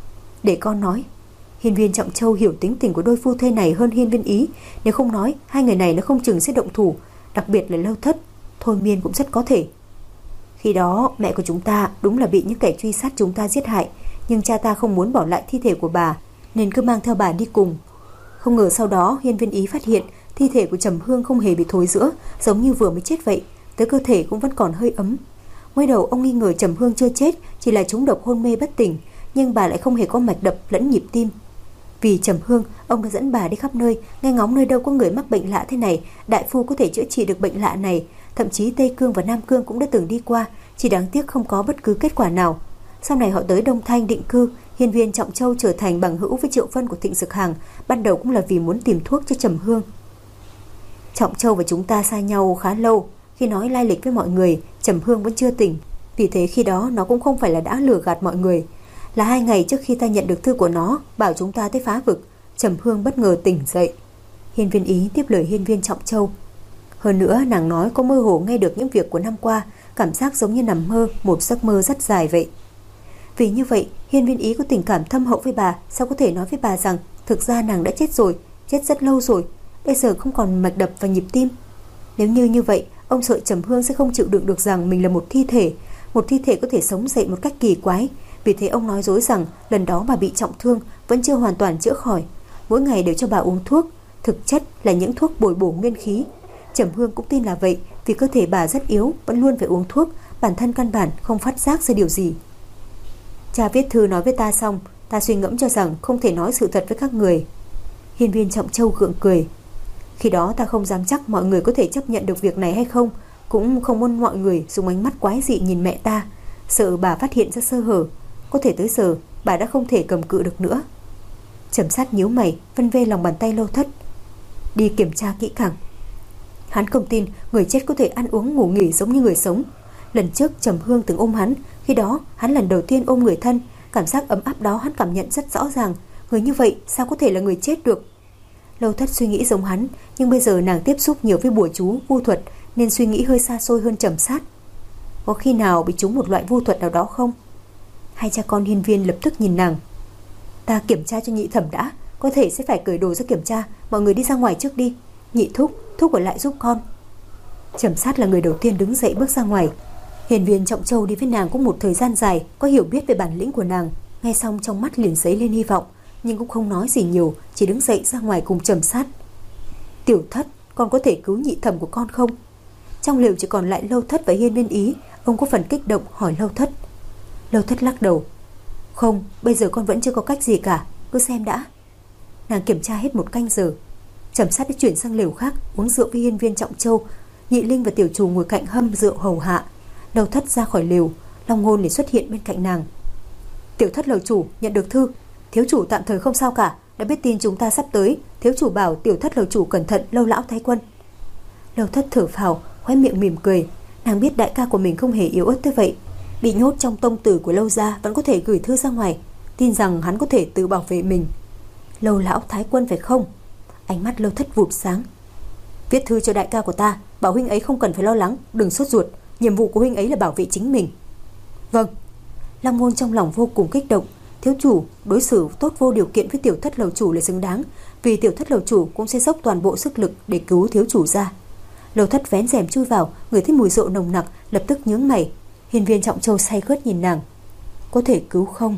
[SPEAKER 2] Để con nói. Hiên Viên Trọng Châu hiểu tính tình của đôi phu thê này hơn Hiên Viên Ý, nếu không nói, hai người này nó không chừng sẽ động thủ, đặc biệt là Lâu Thất, thôi miên cũng rất có thể. Khi đó mẹ của chúng ta đúng là bị những kẻ truy sát chúng ta giết hại, nhưng cha ta không muốn bỏ lại thi thể của bà, nên cứ mang theo bà đi cùng. Không ngờ sau đó Hiên Viên Ý phát hiện thi thể của Trầm Hương không hề bị thối rữa, giống như vừa mới chết vậy, tới cơ thể cũng vẫn còn hơi ấm. Mới đầu ông nghi ngờ Trầm Hương chưa chết, chỉ là trúng độc hôn mê bất tỉnh, nhưng bà lại không hề có mạch đập lẫn nhịp tim. Vì Trầm Hương, ông đã dẫn bà đi khắp nơi, nghe ngóng nơi đâu có người mắc bệnh lạ thế này, đại phu có thể chữa trị được bệnh lạ này. Thậm chí Tây Cương và Nam Cương cũng đã từng đi qua, chỉ đáng tiếc không có bất cứ kết quả nào. Sau này họ tới Đông Thanh định cư, Hiên Viên Trọng Châu trở thành bằng hữu với Triệu Vân của Thịnh Dực Hàng, ban đầu cũng là vì muốn tìm thuốc cho Trầm Hương. Trọng Châu và chúng ta xa nhau khá lâu, khi nói lai lịch với mọi người, Trầm Hương vẫn chưa tỉnh, vì thế khi đó nó cũng không phải là đã lừa gạt mọi người. Là hai ngày trước khi ta nhận được thư của nó bảo chúng ta tới phá vực, Trầm Hương bất ngờ tỉnh dậy. Hiên Viên Ý tiếp lời Hiên Viên Trọng Châu. Hơn nữa nàng nói có mơ hồ nghe được những việc của năm qua, cảm giác giống như nằm mơ, một giấc mơ rất dài vậy. Vì như vậy Hiên Viên Ý có tình cảm thâm hậu với bà, sao có thể nói với bà rằng thực ra nàng đã chết rồi, chết rất lâu rồi, bây giờ không còn mạch đập và nhịp tim. Nếu như như vậy, ông sợ Trầm Hương sẽ không chịu đựng được rằng mình là một thi thể, một thi thể có thể sống dậy một cách kỳ quái. Vì thế ông nói dối rằng lần đó bà bị trọng thương, vẫn chưa hoàn toàn chữa khỏi, mỗi ngày đều cho bà uống thuốc, thực chất là những thuốc bồi bổ nguyên khí. Trầm Hương cũng tin là vậy, vì cơ thể bà rất yếu, vẫn luôn phải uống thuốc, bản thân căn bản không phát giác ra điều gì. Cha viết thư nói với ta xong, ta suy ngẫm cho rằng không thể nói sự thật với các người. Hiên Viên Trọng Châu gượng cười. Khi đó ta không dám chắc mọi người có thể chấp nhận được việc này hay không, cũng không muốn mọi người dùng ánh mắt quái dị nhìn mẹ ta, sợ bà phát hiện ra sơ hở. Có thể tới giờ bà đã không thể cầm cự được nữa. Trầm Sát nhíu mày, vân vê lòng bàn tay Lâu Thất. Đi kiểm tra kỹ càng. Hắn không tin người chết có thể ăn uống ngủ nghỉ giống như người sống. Lần trước Trầm Hương từng ôm hắn, khi đó hắn lần đầu tiên ôm người thân, cảm giác ấm áp đó hắn cảm nhận rất rõ ràng. Người như vậy sao có thể là người chết được? Lâu Thất suy nghĩ giống hắn, nhưng bây giờ nàng tiếp xúc nhiều với bùa chú, vu thuật, nên suy nghĩ hơi xa xôi hơn Trầm Sát. Có khi nào bị trúng một loại vu thuật nào đó không? Hai cha con Hiên Viên lập tức nhìn nàng. Ta kiểm tra cho nhị thẩm đã, có thể sẽ phải cởi đồ ra kiểm tra, mọi người đi ra ngoài trước đi. Nhị thúc, thúc ở lại giúp con. Trầm Sát là người đầu tiên đứng dậy bước ra ngoài. Hiên Viên Trọng Châu đi với nàng cũng một thời gian dài, có hiểu biết về bản lĩnh của nàng, nghe xong trong mắt liền dấy lên hy vọng, nhưng cũng không nói gì nhiều, chỉ đứng dậy ra ngoài cùng Trầm Sát. Tiểu Thất, con có thể cứu nhị thẩm của con không? Trong lều chỉ còn lại Lâu Thất và Hiên Viên Ý, ông có phần kích động hỏi Lâu Thất. Lâu Thất lắc đầu. Không, bây giờ con vẫn chưa có cách gì cả, cứ xem đã. Nàng kiểm tra hết một canh giờ. Trầm Sát đã chuyển sang lều khác, uống rượu với Hiên Viên Trọng Châu. Nhị Linh và tiểu chủ ngồi cạnh hâm rượu hầu hạ. Lâu Thất ra khỏi lều, Long Ngôn để xuất hiện bên cạnh nàng. Tiểu Thất lầu chủ nhận được thư, thiếu chủ tạm thời không sao cả, đã biết tin chúng ta sắp tới, thiếu chủ bảo tiểu Thất lầu chủ cẩn thận Lâu lão thái quân. Lâu Thất thở phào, khóe miệng mỉm cười. Nàng biết đại ca của mình không hề yếu ớt tới vậy, bị nhốt trong tông tử của Lâu gia vẫn có thể gửi thư ra ngoài, tin rằng hắn có thể tự bảo vệ mình. Lâu lão thái quân phải không? Ánh mắt Lâu Thất vụt sáng. Viết thư cho đại ca của ta, bảo huynh ấy không cần phải lo lắng, đừng sốt ruột, nhiệm vụ của huynh ấy là bảo vệ chính mình. Vâng. Long Ngôn trong lòng vô cùng kích động, thiếu chủ đối xử tốt vô điều kiện với tiểu thất lầu chủ là xứng đáng, vì tiểu thất lầu chủ cũng sẽ dốc toàn bộ sức lực để cứu thiếu chủ ra. Lầu thất vén rèm chui vào, ngửi thấy mùi rượu nồng nặc, lập tức nhướng mày. Hiên Viên Trọng Châu say khướt nhìn nàng. Có thể cứu không?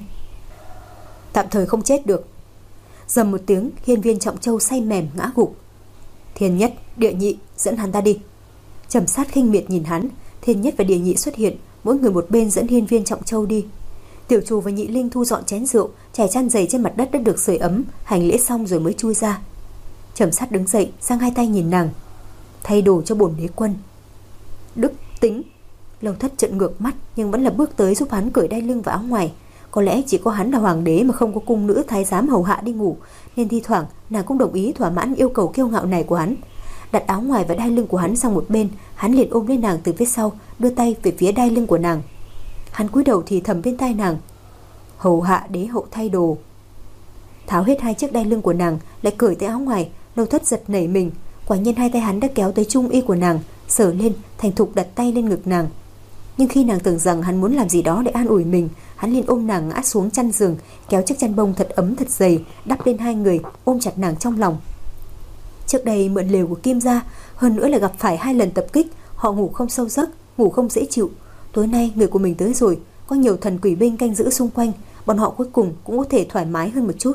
[SPEAKER 2] Tạm thời không chết được. Dầm một tiếng, Hiên Viên Trọng Châu say mềm ngã gục. Thiên Nhất, Địa Nhị, dẫn hắn ta đi. Trầm Sát khinh miệt nhìn hắn. Thiên Nhất và Địa Nhị xuất hiện, mỗi người một bên dẫn Hiên Viên Trọng Châu đi. Tiểu Trù và Nhị Linh thu dọn chén rượu, trải chăn dày trên mặt đất đã được sưởi ấm, hành lễ xong rồi mới chui ra. Trầm Sát đứng dậy, giang hai tay nhìn nàng. Thay đồ cho bổn đế quân. Đức tính. Lầu thất trợn ngược mắt, nhưng vẫn là bước tới giúp hắn cởi đai lưng và áo ngoài. Có lẽ chỉ có hắn là hoàng đế mà không có cung nữ thái giám hầu hạ đi ngủ, nên thi thoảng nàng cũng đồng ý thỏa mãn yêu cầu kiêu ngạo này của hắn. Đặt áo ngoài và đai lưng của hắn sang một bên, hắn liền ôm lấy nàng từ phía sau, đưa tay về phía đai lưng của nàng. Hắn cúi đầu thì thầm bên tai nàng. Hầu hạ đế hậu thay đồ. Tháo hết hai chiếc đai lưng của nàng, lại cởi tới áo ngoài. Lầu thất giật nảy mình, quả nhiên hai tay hắn đã kéo tới trung y của nàng, sờ lên, thành thục đặt tay lên ngực nàng. Nhưng khi nàng tưởng rằng hắn muốn làm gì đó để an ủi mình, hắn liền ôm nàng ngã xuống chăn giường, kéo chiếc chăn bông thật ấm thật dày đắp lên hai người, ôm chặt nàng trong lòng. Trước đây mượn lều của Kim gia, hơn nữa là gặp phải hai lần tập kích, họ ngủ không sâu giấc, ngủ không dễ chịu. Tối nay người của mình tới rồi, có nhiều thần quỷ binh canh giữ xung quanh, bọn họ cuối cùng cũng có thể thoải mái hơn một chút.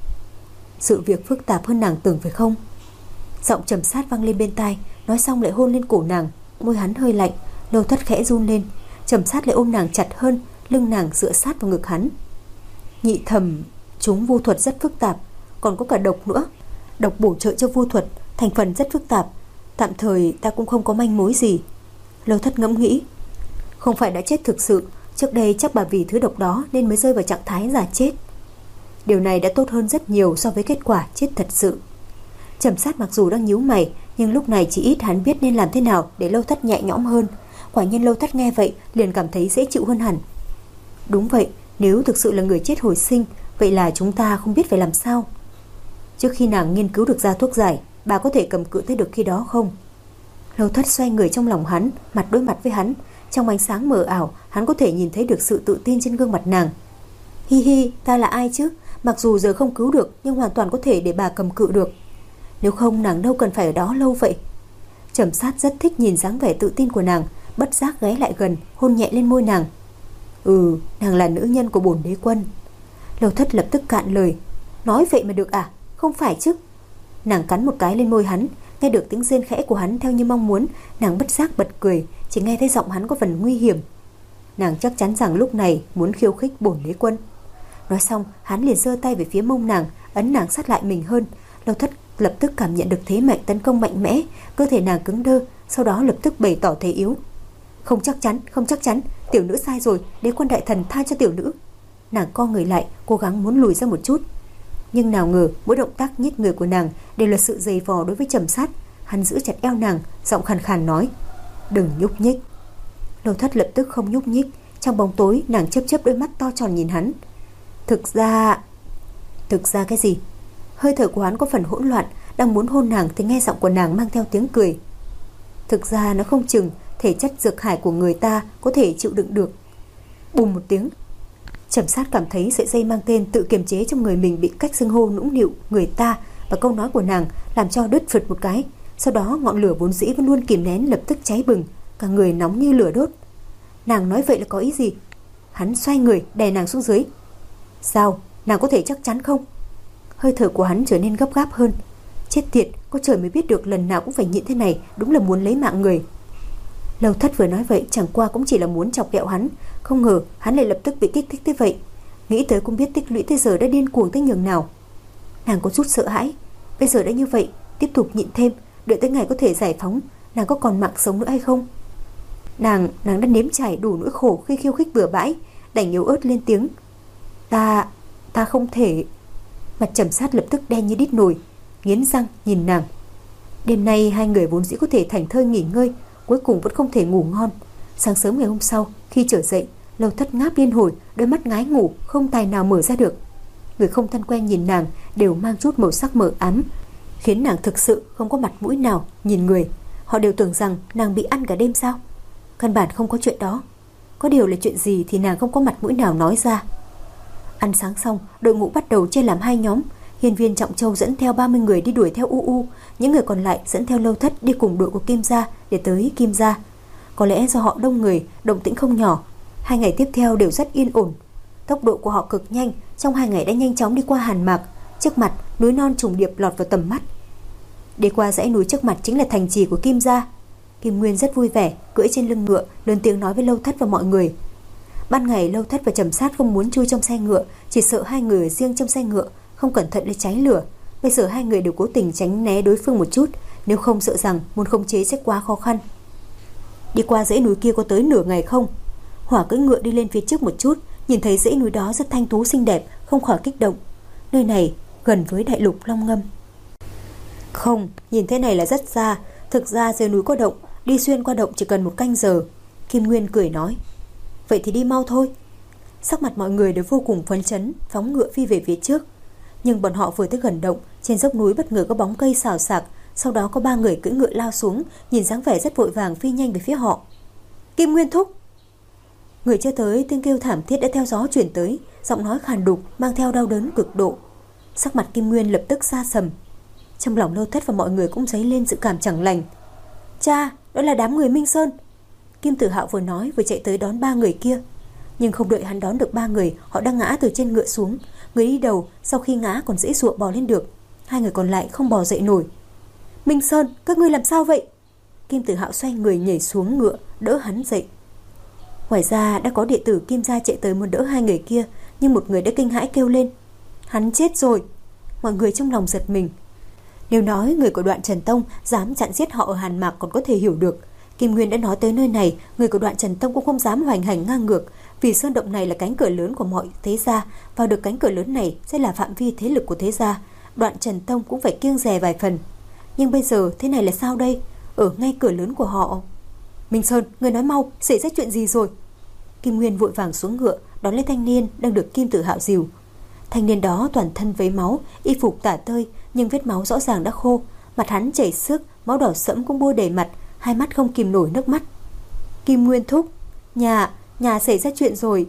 [SPEAKER 2] Sự việc phức tạp hơn nàng tưởng phải không? Giọng Trầm Sát vang lên bên tai, nói xong lại hôn lên cổ nàng. Môi hắn hơi lạnh, Lầu thất khẽ run lên. Trầm Sát lại ôm nàng chặt hơn, lưng nàng dựa sát vào ngực hắn. Nhị thầm, chúng vu thuật rất phức tạp, còn có cả độc nữa. Độc bổ trợ cho vu thuật, thành phần rất phức tạp. Tạm thời ta cũng không có manh mối gì. Lầu thất ngẫm nghĩ. Không phải đã chết thực sự, trước đây chắc bà vì thứ độc đó nên mới rơi vào trạng thái giả chết. Điều này đã tốt hơn rất nhiều so với kết quả chết thật sự. Trầm Sát mặc dù đang nhíu mày, nhưng lúc này chỉ ít hắn biết nên làm thế nào để Lâu thất nhẹ nhõm hơn. Quả nhiên Lâu thất nghe vậy liền cảm thấy dễ chịu hơn hẳn. Đúng vậy, nếu thực sự là người chết hồi sinh, vậy là chúng ta không biết phải làm sao. Trước khi nàng nghiên cứu được ra thuốc giải, bà có thể cầm cự tới được khi đó không? Lâu thất xoay người trong lòng hắn, mặt đối mặt với hắn. Trong ánh sáng mờ ảo, hắn có thể nhìn thấy được sự tự tin trên gương mặt nàng. Hi hi, ta là ai chứ? Mặc dù giờ không cứu được, nhưng hoàn toàn có thể để bà cầm cự được. Nếu không nàng đâu cần phải ở đó lâu vậy. Trầm Sát rất thích nhìn dáng vẻ tự tin của nàng, bất giác ghé lại gần, hôn nhẹ lên môi nàng. Ừ, nàng là nữ nhân của bổn đế quân. Lâu thất lập tức cạn lời. Nói vậy mà được à? Không phải chứ? Nàng cắn một cái lên môi hắn, nghe được tiếng rên khẽ của hắn theo như mong muốn, nàng bất giác bật cười, chỉ nghe thấy giọng hắn có phần nguy hiểm. Nàng chắc chắn rằng lúc này muốn khiêu khích bổn đế quân. Nói xong, hắn liền giơ tay về phía mông nàng, ấn nàng sát lại mình hơn. Lâu thất lập tức cảm nhận được thế mạnh tấn công mạnh mẽ, cơ thể nàng cứng đơ, sau đó lập tức bày tỏ thế yếu. Không chắc chắn, không chắc chắn, tiểu nữ sai rồi, đế quân đại thần tha cho tiểu nữ. Nàng co người lại, cố gắng muốn lùi ra một chút. Nhưng nào ngờ mỗi động tác nhích người của nàng đều là sự giày vò đối với Trầm Sát. Hắn giữ chặt eo nàng, giọng khàn khàn nói. Đừng nhúc nhích. Lâu thất lập tức không nhúc nhích. Trong bóng tối nàng chớp chớp đôi mắt to tròn nhìn hắn. Thực ra... Thực ra cái gì? Hơi thở của hắn có phần hỗn loạn, đang muốn hôn nàng thì nghe giọng của nàng mang theo tiếng cười. Thực ra nó không chừng thể chất dược hải của người ta có thể chịu đựng được. Bùm một tiếng, Trầm Sát cảm thấy sợi dây mang tên tự kiềm chế trong người mình bị cách xưng hô nũng nịu người ta và câu nói của nàng làm cho đứt phượt một cái. Sau đó ngọn lửa vốn dĩ vẫn luôn kìm nén lập tức cháy bừng, cả người nóng như lửa đốt. Nàng nói vậy là có ý gì? Hắn xoay người đè nàng xuống dưới. Sao? Nàng có thể chắc chắn không? Hơi thở của hắn trở nên gấp gáp hơn. Chết tiệt, có trời mới biết được lần nào cũng phải nhịn thế này, đúng là muốn lấy mạng người. Lâu thất vừa nói vậy chẳng qua cũng chỉ là muốn chọc ghẹo hắn, không ngờ hắn lại lập tức bị kích thích tới vậy. Nghĩ tới cũng biết tích lũy tới giờ đã điên cuồng tới nhường nào. Nàng có chút sợ hãi. Bây giờ đã như vậy, tiếp tục nhịn thêm, đợi tới ngày có thể giải phóng, nàng có còn mạng sống nữa hay không? Nàng, nàng đã nếm trải đủ nỗi khổ khi khiêu khích bừa bãi, đành yếu ớt lên tiếng. Ta, ta không thể. Mặt Trầm Sát lập tức đen như đít nồi, nghiến răng nhìn nàng. Đêm nay hai người vốn dĩ có thể thảnh thơi nghỉ ngơi, cuối cùng vẫn không thể ngủ ngon. Sáng sớm ngày hôm sau, khi trở dậy, Lâu thất ngáp liên hồi, đôi mắt ngái ngủ không tài nào mở ra được. Người không thân quen nhìn nàng đều mang chút màu sắc mờ ám, khiến nàng thực sự không có mặt mũi nào nhìn người. Họ đều tưởng rằng nàng bị ăn cả đêm sao? Căn bản không có chuyện đó. Có điều là chuyện gì thì nàng không có mặt mũi nào nói ra. Ăn sáng xong, đội ngũ bắt đầu chia làm hai nhóm. Hiên viên Trọng Châu dẫn theo ba mươi người đi đuổi theo U U, những người còn lại dẫn theo Lâu Thất đi cùng đội của Kim gia để tới Kim gia. Có lẽ do họ đông người, động tĩnh không nhỏ. Hai ngày tiếp theo đều rất yên ổn. Tốc độ của họ cực nhanh, trong hai ngày đã nhanh chóng đi qua Hàn Mạc. Trước mặt, núi non trùng điệp lọt vào tầm mắt. Đi qua dãy núi trước mặt chính là thành trì của Kim gia. Kim Nguyên rất vui vẻ, cưỡi trên lưng ngựa, lớn tiếng nói với Lâu Thất và mọi người. Ban ngày Lâu Thất và Trầm Sát không muốn chui trong xe ngựa, chỉ sợ hai người ở riêng trong xe ngựa không cẩn thận để cháy lửa. Bây giờ hai người đều cố tình tránh né đối phương một chút, nếu không sợ rằng muốn khống chế sẽ quá khó khăn. Đi qua dãy núi kia có tới nửa ngày không? Hỏa cưỡi ngựa đi lên phía trước một chút, nhìn thấy dãy núi đó rất thanh tú xinh đẹp, không khỏi kích động. Nơi này gần với đại lục Long Ngâm. Không, nhìn thế này là rất xa. Thực ra dưới núi có động, đi xuyên qua động chỉ cần một canh giờ. Kim Nguyên cười nói. Vậy thì đi mau thôi. Sắc mặt mọi người đều vô cùng phấn chấn, phóng ngựa phi về phía trước. Nhưng bọn họ vừa tới gần động, trên dốc núi bất ngờ có bóng cây xào xạc. Sau đó có ba người cưỡi ngựa lao xuống, nhìn dáng vẻ rất vội vàng phi nhanh về phía họ. Kim Nguyên thúc! Người chưa tới, tiếng kêu thảm thiết đã theo gió chuyển tới, giọng nói khàn đục mang theo đau đớn cực độ. Sắc mặt Kim Nguyên lập tức xa sầm. Trong lòng Lâu Thất và mọi người cũng dấy lên dự cảm chẳng lành. Cha, đó là đám người Minh Sơn. Kim Tử Hạo vừa nói vừa chạy tới đón ba người kia. Nhưng không đợi hắn đón được ba người, họ đang ngã từ trên ngựa xuống. Người đi đầu sau khi ngã còn dễ dụa bò lên được, hai người còn lại không bò dậy nổi. Minh Sơn, các ngươi làm sao vậy? Kim Tử Hạo xoay người nhảy xuống ngựa, đỡ hắn dậy. Ngoài ra đã có đệ tử Kim gia chạy tới muốn đỡ hai người kia, nhưng một người đã kinh hãi kêu lên. Hắn chết rồi. Mọi người trong lòng giật mình. Nếu nói người của Đoạn Trần Tông dám chặn giết họ ở Hàn Mạc còn có thể hiểu được. Kim Nguyên đã nói tới nơi này, người của Đoạn Trần Tông cũng không dám hoành hành ngang ngược, vì sơn động này là cánh cửa lớn của mọi thế gia, vào được cánh cửa lớn này sẽ là phạm vi thế lực của thế gia. Đoạn Trần Tông cũng phải kiêng dè vài phần. Nhưng bây giờ thế này là sao đây? Ở ngay cửa lớn của họ. Minh Sơn, người nói mau, xảy ra chuyện gì rồi? Kim Nguyên vội vàng xuống ngựa, đón lấy thanh niên đang được Kim Tử Hạo dìu. Thanh niên đó toàn thân vấy máu, y phục tả tơi, nhưng vết máu rõ ràng đã khô, mặt hắn chảy xước, máu đỏ sẫm cũng bôi đầy mặt, hai mắt không kìm nổi nước mắt. Kim Nguyên thúc, nhà, nhà xảy ra chuyện rồi.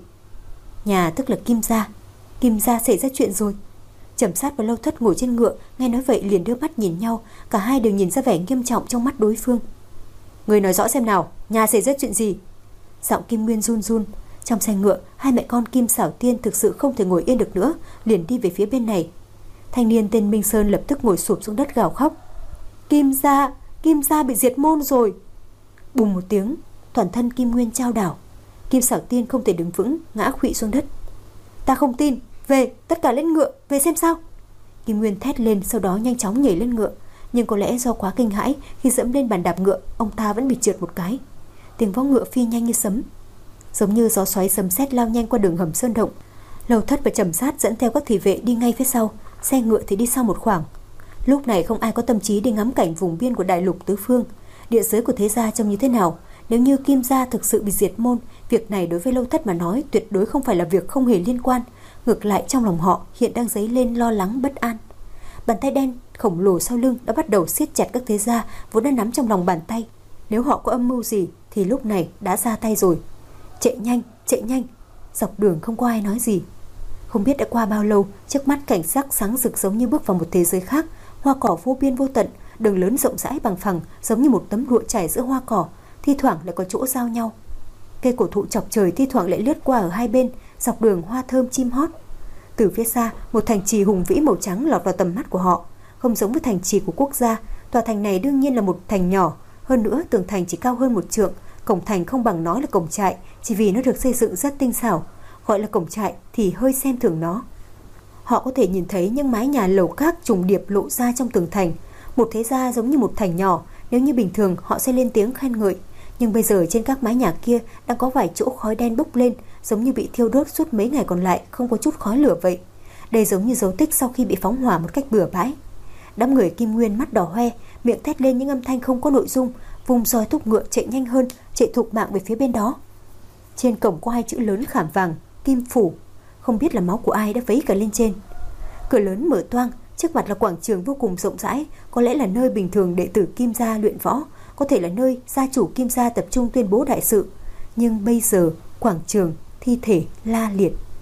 [SPEAKER 2] Nhà tức là Kim gia. Kim gia xảy ra chuyện rồi. Trầm Sát và Lâu Thất ngồi trên ngựa, nghe nói vậy liền đưa mắt nhìn nhau, cả hai đều nhìn ra vẻ nghiêm trọng trong mắt đối phương. Người nói rõ xem nào, nhà xảy ra chuyện gì? Giọng Kim Nguyên run run. Trong xe ngựa, hai mẹ con Kim Xảo Tiên thực sự không thể ngồi yên được nữa, liền đi về phía bên này. Thanh niên tên Minh Sơn lập tức ngồi sụp xuống đất gào khóc. Kim gia, Kim gia bị diệt môn rồi. Bùng một tiếng, toàn thân Kim Nguyên chao đảo. Kim Xảo Tiên không thể đứng vững, ngã khuỵu xuống đất. Ta không tin, về, tất cả lên ngựa, về xem sao. Kim Nguyên thét lên, sau đó nhanh chóng nhảy lên ngựa. Nhưng có lẽ do quá kinh hãi, khi dẫm lên bàn đạp ngựa, ông ta vẫn bị trượt một cái. Tiếng vó ngựa phi nhanh như sấm, giống như gió xoáy sấm sét lao nhanh qua đường hầm sơn động. Lâu Thất và Trầm Sát dẫn theo các thị vệ đi ngay phía sau, xe ngựa thì đi sau một khoảng. Lúc này không ai có tâm trí đi ngắm cảnh vùng biên của đại lục tứ phương. Địa giới của thế gia trông như thế nào? Nếu như Kim gia thực sự bị diệt môn, việc này đối với Lâu Thất mà nói tuyệt đối không phải là việc không hề liên quan. Ngược lại trong lòng họ hiện đang dấy lên lo lắng bất an. Bàn tay đen khổng lồ sau lưng đã bắt đầu siết chặt các thế gia vốn đã nắm trong lòng bàn tay. Nếu họ có âm mưu gì thì lúc này đã ra tay rồi. Chạy nhanh, chạy nhanh. Dọc đường không có ai nói gì. Không biết đã qua bao lâu, trước mắt cảnh sắc sáng rực giống như bước vào một thế giới khác. Hoa cỏ vô biên vô tận, đường lớn rộng rãi bằng phẳng, giống như một tấm lụa trải giữa hoa cỏ, thi thoảng lại có chỗ giao nhau. Cây cổ thụ chọc trời thi thoảng lại lướt qua ở hai bên, dọc đường hoa thơm chim hót. Từ phía xa, một thành trì hùng vĩ màu trắng lọt vào tầm mắt của họ. Không giống với thành trì của quốc gia, tòa thành này đương nhiên là một thành nhỏ. Hơn nữa tường thành chỉ cao hơn một trượng, cổng thành không bằng nói là cổng trại, chỉ vì nó được xây dựng rất tinh xảo. Gọi là cổng trại thì hơi xem thường nó. Họ có thể nhìn thấy những mái nhà lầu các trùng điệp lộ ra trong tường thành. Một thế gia giống như một thành nhỏ, nếu như bình thường họ sẽ lên tiếng khen ngợi, nhưng bây giờ trên các mái nhà kia đang có vài chỗ khói đen bốc lên, giống như bị thiêu đốt suốt mấy ngày còn lại không có chút khói lửa vậy. Đây giống như dấu tích sau khi bị phóng hỏa một cách bừa bãi. Đám người Kim Nguyên mắt đỏ hoe, miệng thét lên những âm thanh không có nội dung, vùng roi thúc ngựa chạy nhanh hơn, chạy thục mạng về phía bên đó. Trên cổng có hai chữ lớn khảm vàng, Kim Phủ. Không biết là máu của ai đã vấy cả lên trên. Cửa lớn mở toang, trước mặt là quảng trường vô cùng rộng rãi, có lẽ là nơi bình thường đệ tử Kim gia luyện võ, có thể là nơi gia chủ Kim gia tập trung tuyên bố đại sự. Nhưng bây giờ quảng trường thi thể la liệt.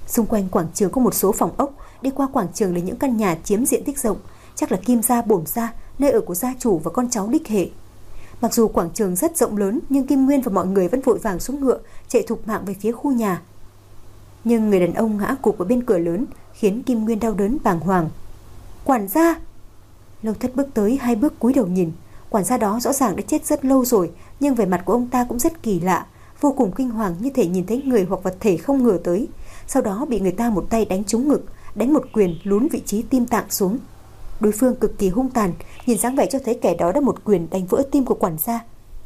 [SPEAKER 2] Xung quanh quảng trường có một số phòng ốc, đi qua quảng trường là những căn nhà chiếm diện tích rộng, chắc là Kim gia Bổn gia, nơi ở của gia chủ và con cháu đích hệ. Mặc dù quảng trường rất rộng lớn, nhưng Kim Nguyên và mọi người vẫn vội vàng xuống ngựa, chạy thục mạng về phía khu nhà. Nhưng người đàn ông ngã gục ở bên cửa lớn, khiến Kim Nguyên đau đớn bàng hoàng. Quản gia! Lâu Thất bước tới hai bước cúi đầu nhìn. Quản gia đó rõ ràng đã chết rất lâu rồi, nhưng vẻ mặt của ông ta cũng rất kỳ lạ, vô cùng kinh hoàng, như thể nhìn thấy người hoặc vật thể không ngờ tới. Sau đó bị người ta một tay đánh trúng ngực, đánh một quyền lún vị trí tim tạng xuống. Đối phương cực kỳ hung tàn, nhìn dáng vẻ cho thấy kẻ đó đã một quyền đánh vỡ tim của quản gia.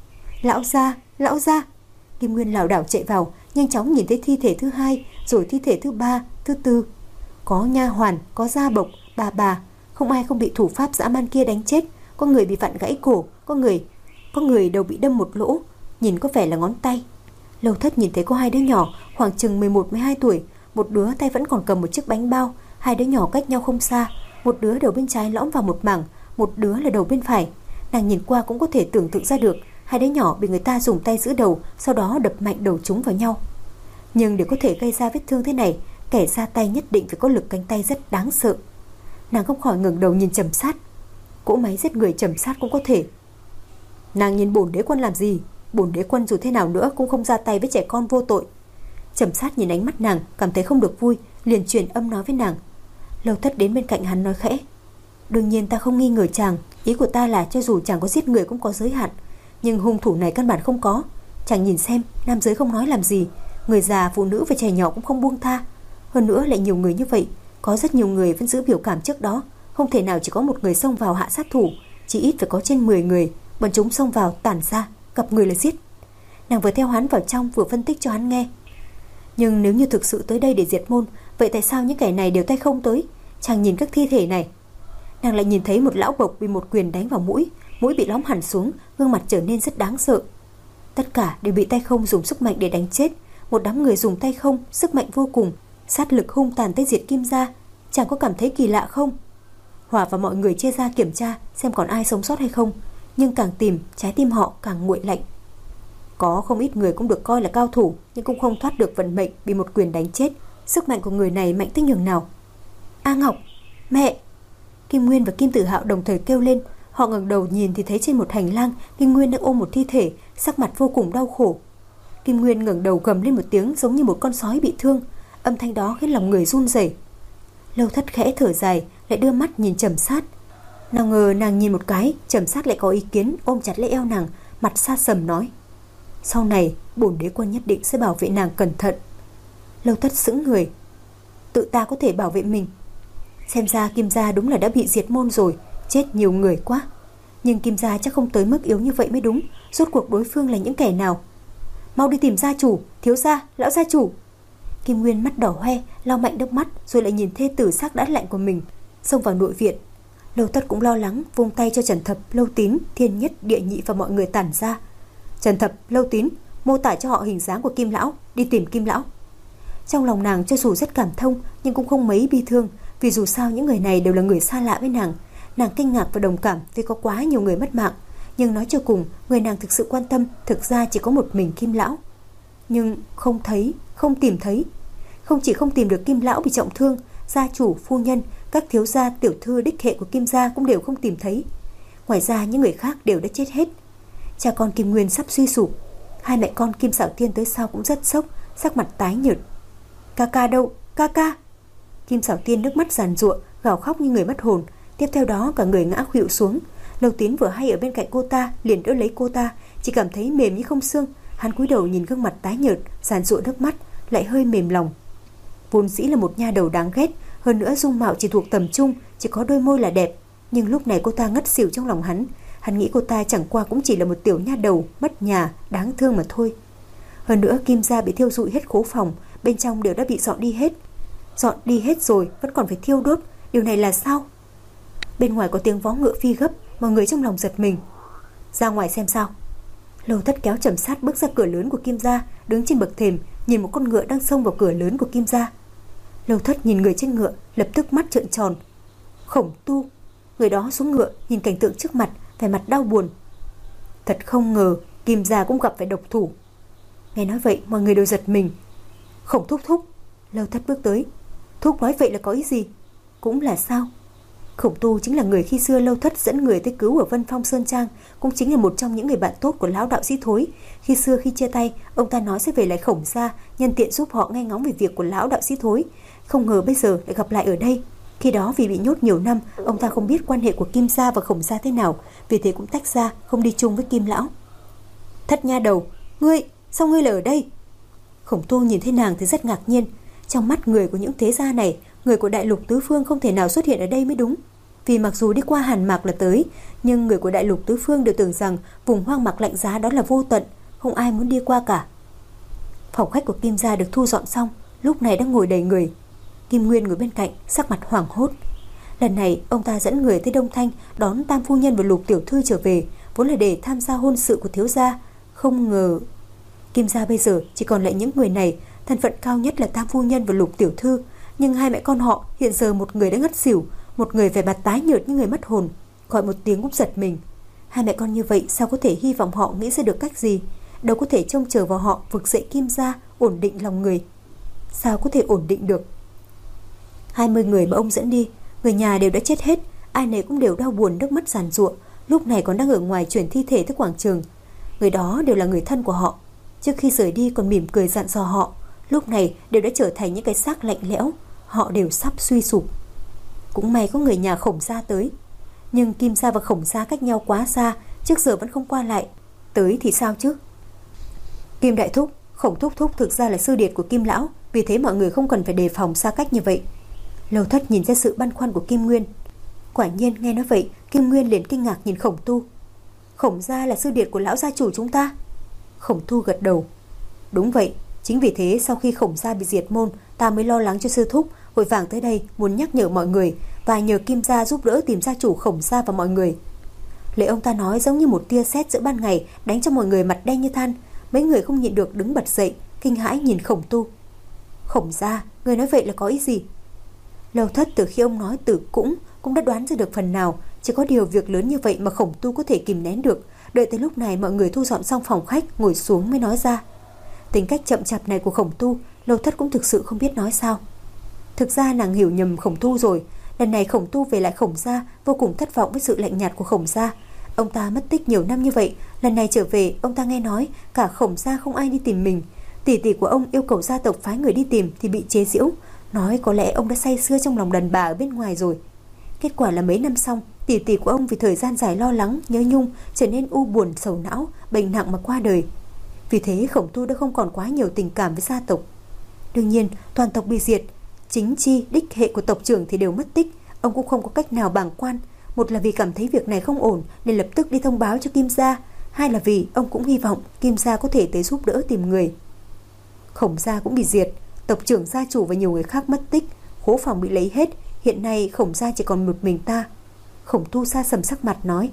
[SPEAKER 2] Lão gia, lão gia! Kim Nguyên lảo đảo chạy vào, nhanh chóng nhìn thấy thi thể thứ hai, rồi thi thể thứ ba, thứ tư. Có nha hoàn, có gia bộc, bà bà, không ai không bị thủ pháp dã man kia đánh chết. Có người bị vặn gãy cổ, có người có người đầu bị đâm một lỗ, nhìn có vẻ là ngón tay. Lâu Thất nhìn thấy có hai đứa nhỏ khoảng chừng mười một mười hai tuổi, một đứa tay vẫn còn cầm một chiếc bánh bao, hai đứa nhỏ cách nhau không xa, một đứa đầu bên trái lõm vào một mảng, một đứa là đầu bên phải. Nàng nhìn qua cũng có thể tưởng tượng ra được, hai đứa nhỏ bị người ta dùng tay giữ đầu, sau đó đập mạnh đầu chúng vào nhau. Nhưng để có thể gây ra vết thương thế này, kẻ ra tay nhất định phải có lực cánh tay rất đáng sợ. Nàng không khỏi ngẩng đầu nhìn Trầm Sát. Cỗ máy giết người Trầm Sát cũng có thể. Nàng nhìn Bổn đế quân làm gì? Bổn đế quân dù thế nào nữa cũng không ra tay với trẻ con vô tội. Trầm Sát nhìn ánh mắt nàng, cảm thấy không được vui, liền truyền âm nói với nàng. Lâu Thất đến bên cạnh hắn nói khẽ. Đương nhiên ta không nghi ngờ chàng, ý của ta là cho dù chàng có giết người cũng có giới hạn, nhưng hung thủ này căn bản không có. Chàng nhìn xem, nam giới không nói làm gì, người già, phụ nữ và trẻ nhỏ cũng không buông tha. Hơn nữa lại nhiều người như vậy, có rất nhiều người vẫn giữ biểu cảm trước đó, không thể nào chỉ có một người xông vào hạ sát thủ, chỉ ít phải có trên mười người. Bọn chúng xông vào tản ra, gặp người là giết. Nàng vừa theo hắn vào trong vừa phân tích cho hắn nghe. Nhưng nếu như thực sự tới đây để diệt môn, vậy tại sao những kẻ này đều tay không tới? Chàng nhìn các thi thể này. Nàng lại nhìn thấy một lão bộc bị một quyền đánh vào mũi, mũi bị lõm hẳn xuống, gương mặt trở nên rất đáng sợ. Tất cả đều bị tay không dùng sức mạnh để đánh chết. Một đám người dùng tay không, sức mạnh vô cùng, sát lực hung tàn tới diệt Kim gia. Chàng có cảm thấy kỳ lạ không? Hỏa và mọi người chia ra kiểm tra xem còn ai sống sót hay không, nhưng càng tìm, trái tim họ càng nguội lạnh. Có không ít người cũng được coi là cao thủ, nhưng cũng không thoát được vận mệnh bị một quyền đánh chết. Sức mạnh của người này mạnh tới nhường nào. A Ngọc, mẹ! Kim Nguyên và Kim Tử Hạo đồng thời kêu lên. Họ ngẩng đầu nhìn thì thấy trên một hành lang, Kim Nguyên đang ôm một thi thể, sắc mặt vô cùng đau khổ. Kim Nguyên ngẩng đầu gầm lên một tiếng giống như một con sói bị thương, âm thanh đó khiến lòng người run rẩy. Lâu Thất khẽ thở dài, lại đưa mắt nhìn Trầm Sát. Nào ngờ nàng nhìn một cái, Trầm Sát lại có ý kiến, ôm chặt lấy eo nàng, mặt xa sầm nói: sau này Bổn đế quân nhất định sẽ bảo vệ nàng cẩn thận. Lâu Thất sững người. Tự ta có thể bảo vệ mình? Xem ra Kim gia đúng là đã bị diệt môn rồi, chết nhiều người quá. Nhưng Kim gia chắc không tới mức yếu như vậy mới đúng. Rốt cuộc đối phương là những kẻ nào? Mau đi tìm gia chủ, thiếu gia, lão gia chủ. Kim Nguyên mắt đỏ hoe, lau mạnh nước mắt, rồi lại nhìn thê tử xác đã lạnh của mình, xông vào nội viện. Lâu Tất cũng lo lắng, vung tay cho Trần Thập, Lâu Tín, Thiên Nhất, Địa Nhị và mọi người tản ra. Trần Thập, Lâu Tín, mô tả cho họ hình dáng của Kim lão, đi tìm Kim lão. Trong lòng nàng cho dù rất cảm thông, nhưng cũng không mấy bi thương, vì dù sao những người này đều là người xa lạ với nàng. Nàng kinh ngạc và đồng cảm vì có quá nhiều người mất mạng, nhưng nói cho cùng, người nàng thực sự quan tâm thực ra chỉ có một mình Kim lão. Nhưng không thấy, không tìm thấy. Không chỉ không tìm được Kim lão bị trọng thương, gia chủ, phu nhân, các thiếu gia, tiểu thư đích hệ của Kim gia cũng đều không tìm thấy. Ngoài ra những người khác đều đã chết hết. Cha con Kim Nguyên sắp suy sụp. Hai mẹ con Kim Xảo Tiên tới sau cũng rất sốc, sắc mặt tái nhợt. Ca ca đâu? Ca ca! Kim Xảo Tiên nước mắt giàn giụa, gào khóc như người mất hồn. Tiếp theo đó cả người ngã khuỵu xuống. Lâu Tín vừa hay ở bên cạnh cô ta, liền đỡ lấy cô ta, chỉ cảm thấy mềm như không xương. Hắn cúi đầu nhìn gương mặt tái nhợt, giàn giụa nước mắt, lại hơi mềm lòng. Vốn dĩ là một nha đầu đáng ghét, hơn nữa dung mạo chỉ thuộc tầm trung, chỉ có đôi môi là đẹp, nhưng lúc này cô ta ngất xỉu trong lòng hắn. Hắn nghĩ cô ta chẳng qua cũng chỉ là một tiểu nha đầu mất nhà, đáng thương mà thôi. Hơn nữa Kim gia bị thiêu rụi hết khố phòng, bên trong đều đã bị dọn đi hết. Dọn đi hết rồi vẫn còn phải thiêu đốt, điều này là sao? Bên ngoài có tiếng vó ngựa phi gấp, mọi người trong lòng giật mình. Ra ngoài xem sao. Lâu Thất kéo Trầm Sát bước ra cửa lớn của Kim gia, đứng trên bậc thềm nhìn một con ngựa đang xông vào cửa lớn của Kim gia. Lâu Thất nhìn người trên ngựa, lập tức mắt trợn tròn. Khổng Tu. Người đó xuống ngựa, nhìn cảnh tượng trước mặt, vẻ mặt đau buồn. Thật không ngờ Kim gia cũng gặp phải độc thủ. Nghe nói vậy mọi người đều giật mình. Khổng thúc thúc. Lâu Thất bước tới. Thúc nói vậy là có ý gì? Cũng là sao? Khổng Tu chính là người khi xưa Lâu Thất dẫn người tới cứu ở Vân Phong Sơn Trang, cũng chính là một trong những người bạn tốt của lão đạo sĩ Thối. Khi xưa khi chia tay, ông ta nói sẽ về lại Khổng gia, nhân tiện giúp họ nghe ngóng về việc của lão đạo sĩ Thối. Không ngờ bây giờ lại gặp lại ở đây. Khi đó vì bị nhốt nhiều năm, ông ta không biết quan hệ của Kim gia và Khổng gia thế nào, vì thế cũng tách ra, không đi chung với Kim lão. Thất nha đầu, ngươi, sao ngươi là ở đây? Khổng Tu nhìn thấy nàng thì rất ngạc nhiên. Trong mắt người của những thế gia này, người của Đại Lục Tứ Phương không thể nào xuất hiện ở đây mới đúng. Vì mặc dù đi qua Hàn Mạc là tới, nhưng người của Đại Lục Tứ Phương đều tưởng rằng vùng hoang mạc lạnh giá đó là vô tận, không ai muốn đi qua cả. Phòng khách của Kim gia được thu dọn xong, lúc này đang ngồi đầy người. Kim Nguyên ngồi bên cạnh, sắc mặt hoảng hốt. Lần này ông ta dẫn người tới Đông Thanh đón Tam phu nhân và Lục tiểu thư trở về, vốn là để tham gia hôn sự của thiếu gia. Không ngờ Kim gia bây giờ chỉ còn lại những người này, thân phận cao nhất là Tam phu nhân và Lục tiểu thư, nhưng hai mẹ con họ hiện giờ một người đã ngất xỉu, một người vẻ mặt tái nhợt như người mất hồn, gọi một tiếng cũng giật mình. Hai mẹ con như vậy sao có thể hy vọng họ nghĩ ra được cách gì? Đâu có thể trông chờ vào họ vực dậy Kim gia, ổn định lòng người. Sao có thể ổn định được? Hai mươi người mà ông dẫn đi, người nhà đều đã chết hết, ai nấy cũng đều đau buồn, nước mắt giàn giụa, lúc này còn đang ở ngoài chuyển thi thể tới quảng trường. Người đó đều là người thân của họ, trước khi rời đi còn mỉm cười dặn dò họ, lúc này đều đã trở thành những cái xác lạnh lẽo, họ đều sắp suy sụp. Cũng may có người nhà Khổng gia tới, nhưng Kim gia và Khổng gia cách nhau quá xa, trước giờ vẫn không qua lại, tới thì sao chứ? Kim đại thúc, Khổng thúc thúc thực ra là sư điệt của Kim lão, vì thế mọi người không cần phải đề phòng xa cách như vậy. Lâu Thất nhìn ra sự băn khoăn của Kim Nguyên. Quả nhiên nghe nói vậy, Kim Nguyên liền kinh ngạc nhìn Khổng Tu. Khổng gia là sư điệt của lão gia chủ chúng ta? Khổng Tu gật đầu. Đúng vậy, chính vì thế sau khi Khổng gia bị diệt môn, ta mới lo lắng cho sư thúc, vội vàng tới đây muốn nhắc nhở mọi người và nhờ Kim gia giúp đỡ tìm gia chủ Khổng gia và mọi người. Lời ông ta nói giống như một tia sét giữa ban ngày, đánh cho mọi người mặt đen như than. Mấy người không nhịn được đứng bật dậy, kinh hãi nhìn Khổng Tu. Khổng gia, người nói vậy là có ý gì? Lâu Thất từ khi ông nói từ cũng cũng đã đoán ra được phần nào, chỉ có điều việc lớn như vậy mà Khổng Tu có thể kìm nén được. Đợi tới lúc này mọi người thu dọn xong phòng khách, ngồi xuống mới nói ra. Tính cách chậm chạp này của Khổng Tu, Lâu Thất cũng thực sự không biết nói sao. Thực ra nàng hiểu nhầm Khổng Tu rồi. Lần này Khổng Tu về lại Khổng gia, vô cùng thất vọng với sự lạnh nhạt của Khổng gia. Ông ta mất tích nhiều năm như vậy, lần này trở về ông ta nghe nói cả Khổng gia không ai đi tìm mình. Tỷ tỷ của ông yêu cầu gia tộc phái người đi tìm thì bị chế giễu, nói có lẽ ông đã say sưa trong lòng đàn bà ở bên ngoài rồi. Kết quả là mấy năm xong, tỷ tỷ của ông vì thời gian dài lo lắng, nhớ nhung, trở nên u buồn, sầu não, bệnh nặng mà qua đời. Vì thế Khổng Tu đã không còn quá nhiều tình cảm với gia tộc. Đương nhiên, toàn tộc bị diệt, chính chi, đích hệ của tộc trưởng thì đều mất tích, ông cũng không có cách nào bàng quan. Một là vì cảm thấy việc này không ổn nên lập tức đi thông báo cho Kim gia, hai là vì ông cũng hy vọng Kim gia có thể tới giúp đỡ tìm người. Khổng gia cũng bị diệt, tộc trưởng, gia chủ và nhiều người khác mất tích, khố phòng bị lấy hết, hiện nay Khổng gia chỉ còn một mình ta. Khổng Tu xa sầm sắc mặt nói.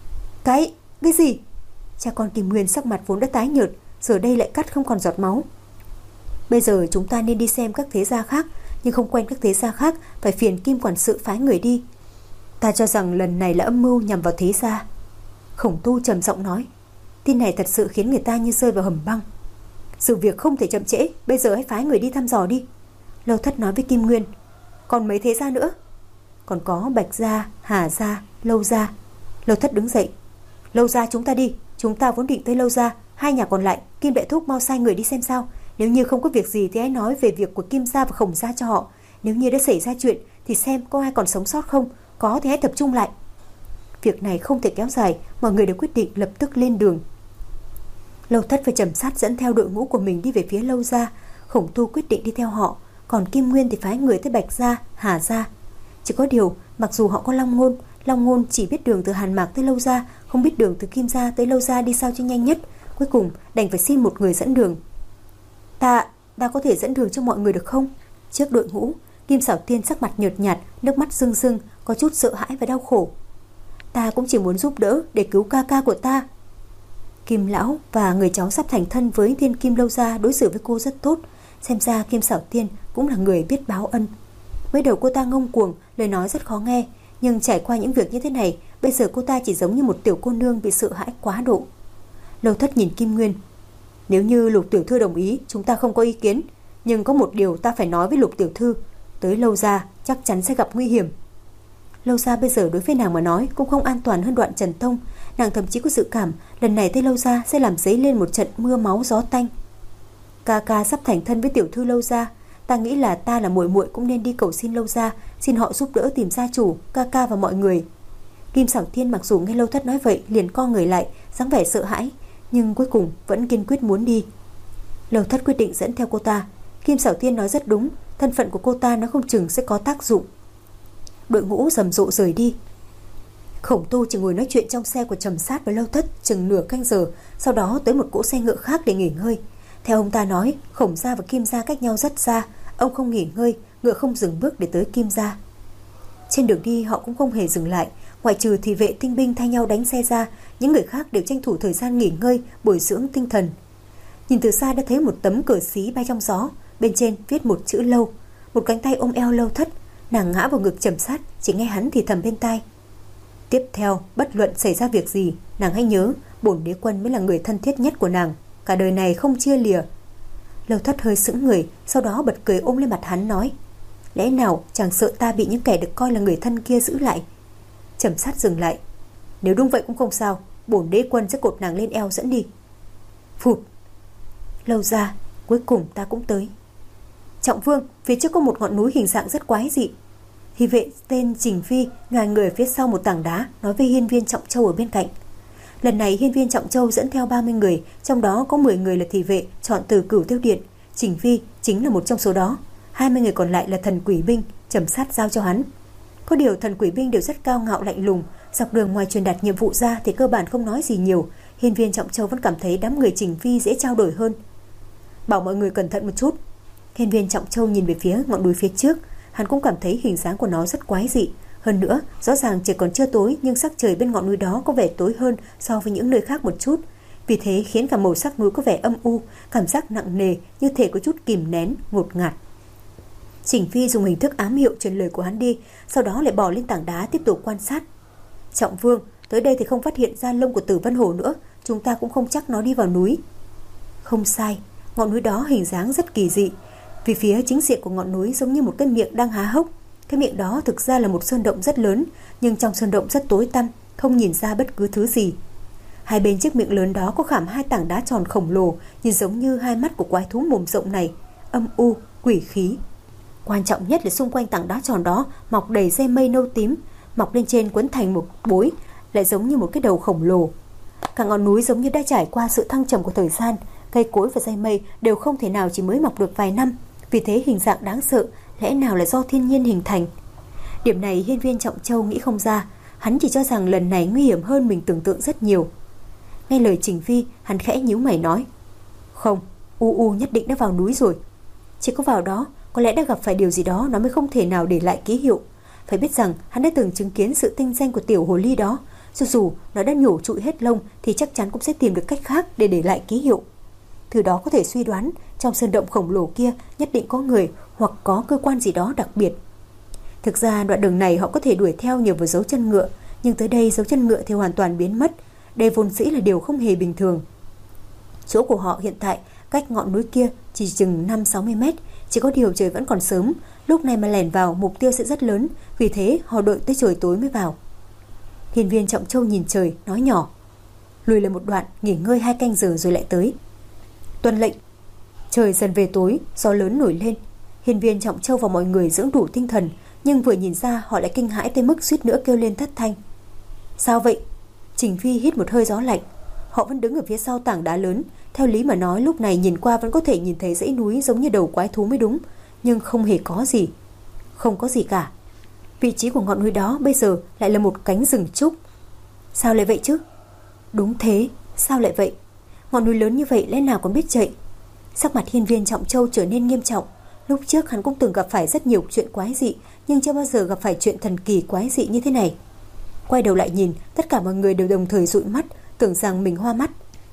[SPEAKER 2] Cái, cái gì? Cha con Kim Nguyên sắc mặt vốn đã tái nhợt, giờ đây lại cắt không còn giọt máu. Bây giờ chúng ta nên đi xem các thế gia khác, nhưng không quen các thế gia khác, phải phiền Kim quản sự phái người đi. Ta cho rằng lần này là âm mưu nhằm vào thế gia. Khổng Tu trầm giọng nói. Tin này thật sự khiến người ta như rơi vào hầm băng. Sự việc không thể chậm trễ, bây giờ hãy phái người đi thăm dò đi. Lâu Thất nói với Kim Nguyên. Còn mấy thế gia nữa? Còn có Bạch gia, Hà gia, Lâu gia. Lâu Thất đứng dậy. Lâu gia chúng ta đi, chúng ta vốn định tới Lâu gia, hai nhà còn lại Kim đại thúc mau sai người đi xem sao. Nếu như không có việc gì thì hãy nói về việc của Kim gia và Khổng gia cho họ. Nếu như đã xảy ra chuyện thì xem có ai còn sống sót không, có thì hãy tập trung lại. Việc này không thể kéo dài, mọi người đều quyết định lập tức lên đường. Lâu Thất và Trầm Sát dẫn theo đội ngũ của mình đi về phía Lâu gia, Khổng Tu quyết định đi theo họ, còn Kim Nguyên thì phái người tới Bạch gia, Hà gia. Chỉ có điều, mặc dù họ có Long Ngôn, Long Ngôn chỉ biết đường từ Hàn Mạc tới Lâu gia, không biết đường từ Kim gia tới Lâu gia đi sao cho nhanh nhất, cuối cùng đành phải xin một người dẫn đường. Ta, ta có thể dẫn đường cho mọi người được không? Trước đội ngũ, Kim Xảo Tiên sắc mặt nhợt nhạt, nước mắt rưng rưng, có chút sợ hãi và đau khổ. Ta cũng chỉ muốn giúp đỡ để cứu ca ca của ta. Kim lão và người cháu sắp thành thân với Thiên Kim Lâu gia đối xử với cô rất tốt, xem ra Kim Xảo Tiên cũng là người biết báo ân. Mới đầu cô ta ngông cuồng, lời nói rất khó nghe, nhưng trải qua những việc như thế này, bây giờ cô ta chỉ giống như một tiểu cô nương bị sợ hãi quá độ. Lâu Thất nhìn Kim Nguyên. Nếu như Lục tiểu thư đồng ý, chúng ta không có ý kiến, Nhưng có một điều ta phải nói với Lục tiểu thư, tới Lâu gia chắc chắn sẽ gặp nguy hiểm. Lâu gia bây giờ đối với nàng mà nói cũng không an toàn hơn Đoạn Trần Tông. Nàng thậm chí có dự cảm lần này tới Lâu gia sẽ làm dấy lên một trận mưa máu gió tanh. Ca ca sắp thành thân với tiểu thư Lâu gia, ta nghĩ là ta là muội muội cũng nên đi cầu xin Lâu gia, xin họ giúp đỡ tìm gia chủ, ca ca và mọi người. Kim Xảo Thiên mặc dù nghe Lâu Thất nói vậy liền co người lại, dáng vẻ sợ hãi, nhưng cuối cùng vẫn kiên quyết muốn đi. Lâu Thất quyết định dẫn theo cô ta. Kim Xảo Thiên nói rất đúng, thân phận của cô ta nó không chừng sẽ có tác dụng. Đội ngũ rầm rộ rời đi. Khổng Tu chỉ ngồi nói chuyện trong xe của Trầm Sát với Lâu Thất chừng nửa canh giờ, sau đó tới một cỗ xe ngựa khác để nghỉ ngơi. Theo ông ta nói, Khổng gia và Kim gia cách nhau rất xa, ông không nghỉ ngơi, ngựa không dừng bước để tới Kim gia. Trên đường đi họ cũng không hề dừng lại, ngoại trừ thị vệ tinh binh thay nhau đánh xe ra, những người khác đều tranh thủ thời gian nghỉ ngơi, bồi dưỡng tinh thần. Nhìn từ xa đã thấy một tấm cờ xí bay trong gió, bên trên viết một chữ Lâu, một cánh tay ôm eo Lâu Thất. Nàng ngã vào ngực Trầm Sát, chỉ nghe hắn thì thầm bên tai: tiếp theo bất luận xảy ra việc gì, nàng hãy nhớ bổn đế quân mới là người thân thiết nhất của nàng, cả đời này không chia lìa. Lâu Thất hơi sững người, sau đó bật cười ôm lên mặt hắn nói: lẽ nào chàng sợ ta bị những kẻ được coi là người thân kia giữ lại? Trầm Sát dừng lại: nếu đúng vậy cũng không sao, bổn đế quân sẽ cột nàng lên eo dẫn đi. Phụt. Lâu ra, cuối cùng ta cũng tới. Trọng Vương, phía trước có một ngọn núi hình dạng rất quái dị. Thị vệ tên Trình Phi ngài người phía sau một tảng đá, nói với hiên viên Trọng Châu ở bên cạnh. Lần này hiên viên Trọng Châu dẫn theo ba mươi người, trong đó có mười người là thị vệ chọn từ Cửu Tiêu Điện. Trình Phi chính là một trong số đó. hai mươi người còn lại là thần quỷ binh, Trầm Sát giao cho hắn. Có điều thần quỷ binh đều rất cao ngạo lạnh lùng, dọc đường ngoài truyền đạt nhiệm vụ ra thì cơ bản không nói gì nhiều. Hiên viên Trọng Châu vẫn cảm thấy đám người Trình Phi dễ trao đổi hơn. Bảo mọi người cẩn thận một chút. Hiên viên Trọng Châu nhìn về phía ngọn núi phía trước, hắn cũng cảm thấy hình dáng của nó rất quái dị. Hơn nữa, rõ ràng trời còn chưa tối, nhưng sắc trời bên ngọn núi đó có vẻ tối hơn so với những nơi khác một chút. Vì thế khiến cả màu sắc núi có vẻ âm u, cảm giác nặng nề, như thể có chút kìm nén, ngột ngạt. Trình Phi dùng hình thức ám hiệu truyền lời của hắn đi, sau đó lại bò lên tảng đá tiếp tục quan sát. Trọng Vương, tới đây thì không phát hiện ra lông của Tử Vân Hổ nữa, chúng ta cũng không chắc nó đi vào núi. Không sai, ngọn núi đó hình dáng rất kỳ dị. Vì phía chính diện của ngọn núi giống như một cái miệng đang há hốc. Cái miệng đó thực ra là một sơn động rất lớn, nhưng trong sơn động rất tối tăm, không nhìn ra bất cứ thứ gì. Hai bên chiếc miệng lớn đó có khảm hai tảng đá tròn khổng lồ, nhìn giống như hai mắt của quái thú mồm rộng này, âm u, quỷ khí. Quan trọng nhất là xung quanh tảng đá tròn đó mọc đầy dây mây nâu tím, mọc lên trên quấn thành một bối, lại giống như một cái đầu khổng lồ. Cả ngọn núi giống như đã trải qua sự thăng trầm của thời gian, cây cối và dây mây đều không thể nào chỉ mới mọc được vài năm, vì thế hình dạng đáng sợ, lẽ nào là do thiên nhiên hình thành. Điểm này hiên viên Trọng Châu nghĩ không ra, hắn chỉ cho rằng lần này nguy hiểm hơn mình tưởng tượng rất nhiều. Nghe lời Trình Phi, hắn khẽ nhíu mày nói: không, U U nhất định đã vào núi rồi. Chỉ có vào đó, có lẽ đã gặp phải điều gì đó nó mới không thể nào để lại ký hiệu. Phải biết rằng hắn đã từng chứng kiến sự tinh danh của tiểu hồ ly đó, cho dù nó đã nhổ trụi hết lông thì chắc chắn cũng sẽ tìm được cách khác để để lại ký hiệu. Từ đó có thể suy đoán trong sơn động khổng lồ kia nhất định có người hoặc có cơ quan gì đó đặc biệt. Thực ra đoạn đường này họ có thể đuổi theo nhờ vào dấu chân ngựa, nhưng tới đây dấu chân ngựa thì hoàn toàn biến mất. Đây vốn dĩ là điều không hề bình thường. Chỗ của họ hiện tại cách ngọn núi kia chỉ chừng năm sáu mươi mét, chỉ có điều trời vẫn còn sớm, lúc này mà lẻn vào mục tiêu sẽ rất lớn, vì thế họ đợi tới trời tối mới vào. Hiên viên Trọng Châu nhìn trời, nói nhỏ: lùi lại một đoạn, nghỉ ngơi hai canh giờ rồi lại tới. Tuân lệnh. Trời dần về tối, gió lớn nổi lên. Hiên viên Trọng Châu và mọi người dưỡng đủ tinh thần, nhưng vừa nhìn ra họ lại kinh hãi tới mức suýt nữa kêu lên thất thanh. Sao vậy? Trình Phi hít một hơi gió lạnh. Họ vẫn đứng ở phía sau tảng đá lớn, theo lý mà nói lúc này nhìn qua vẫn có thể nhìn thấy dãy núi giống như đầu quái thú mới đúng, nhưng không hề có gì. Không có gì cả. Vị trí của ngọn núi đó bây giờ lại là một cánh rừng trúc. Sao lại vậy chứ? Đúng thế, sao lại vậy? Ngọn núi lớn như vậy lẽ nào còn biết chạy? Sắc mặt hiên viên Trọng Châu trở nên nghiêm trọng. Lúc trước hắn cũng từng gặp phải rất nhiều chuyện quái dị, nhưng chưa bao giờ gặp phải chuyện thần kỳ quái dị như thế này. Quay đầu lại nhìn, tất cả mọi người đều đồng thời dụi mắt, tưởng rằng mình hoa mắt.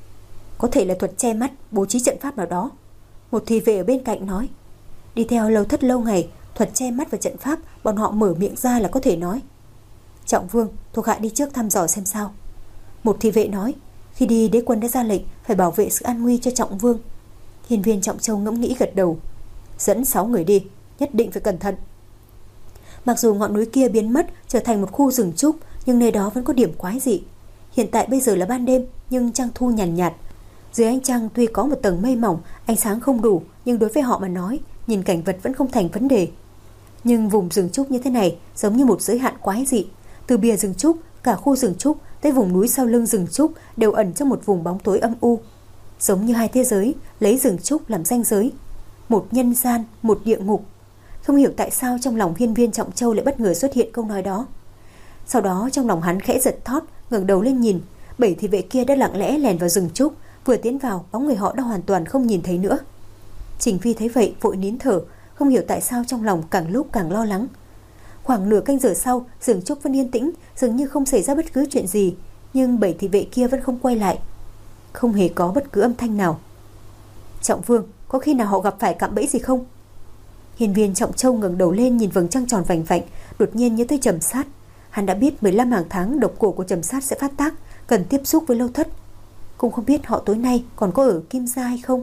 [SPEAKER 2] Có thể là thuật che mắt, bố trí trận pháp nào đó. Một thị vệ ở bên cạnh nói: đi theo Lâu Thất lâu ngày, thuật che mắt và trận pháp bọn họ mở miệng ra là có thể nói. Trọng Vương, thuộc hạ đi trước thăm dò xem sao. Một thị vệ nói: khi đi đế quân đã ra lệnh phải bảo vệ sự an nguy cho Trọng Vương. Hiên viên Trọng Châu ngẫm nghĩ gật đầu. Dẫn sáu người đi, nhất định phải cẩn thận. Mặc dù ngọn núi kia biến mất trở thành một khu rừng trúc, nhưng nơi đó vẫn có điểm quái dị. Hiện tại bây giờ là ban đêm, nhưng trăng thu nhàn nhạt, nhạt. Dưới ánh trăng tuy có một tầng mây mỏng, ánh sáng không đủ, nhưng đối với họ mà nói, nhìn cảnh vật vẫn không thành vấn đề. Nhưng vùng rừng trúc như thế này giống như một giới hạn quái dị. Từ bìa rừng trúc, cả khu rừng trúc tới vùng núi sau lưng rừng trúc đều ẩn trong một vùng bóng tối âm u, giống như hai thế giới lấy rừng trúc làm ranh giới, một nhân gian, một địa ngục. Không hiểu tại sao trong lòng Hiên Viên Trọng Châu lại bất ngờ xuất hiện câu nói đó. Sau đó trong lòng hắn khẽ giật thót, ngẩng đầu lên nhìn, bảy thị vệ kia đã lặng lẽ lèn vào rừng trúc, vừa tiến vào, bóng người họ đã hoàn toàn không nhìn thấy nữa. Trình Phi thấy vậy vội nín thở, không hiểu tại sao trong lòng càng lúc càng lo lắng. Khoảng nửa canh giờ sau, rừng trúc vẫn yên tĩnh, dường như không xảy ra bất cứ chuyện gì, nhưng bảy thị vệ kia vẫn không quay lại. Không hề có bất cứ âm thanh nào. Trọng Vương, có khi nào họ gặp phải cạm bẫy gì không? Hiên Viên Trọng Châu ngẩng đầu lên nhìn vầng trăng tròn vành vạnh, đột nhiên nhớ tới Trầm Sát. Hắn đã biết mười lăm hàng tháng độc cổ của Trầm Sát sẽ phát tác, cần tiếp xúc với Lâu Thất. Cũng không biết họ tối nay còn có ở Kim Gia hay không.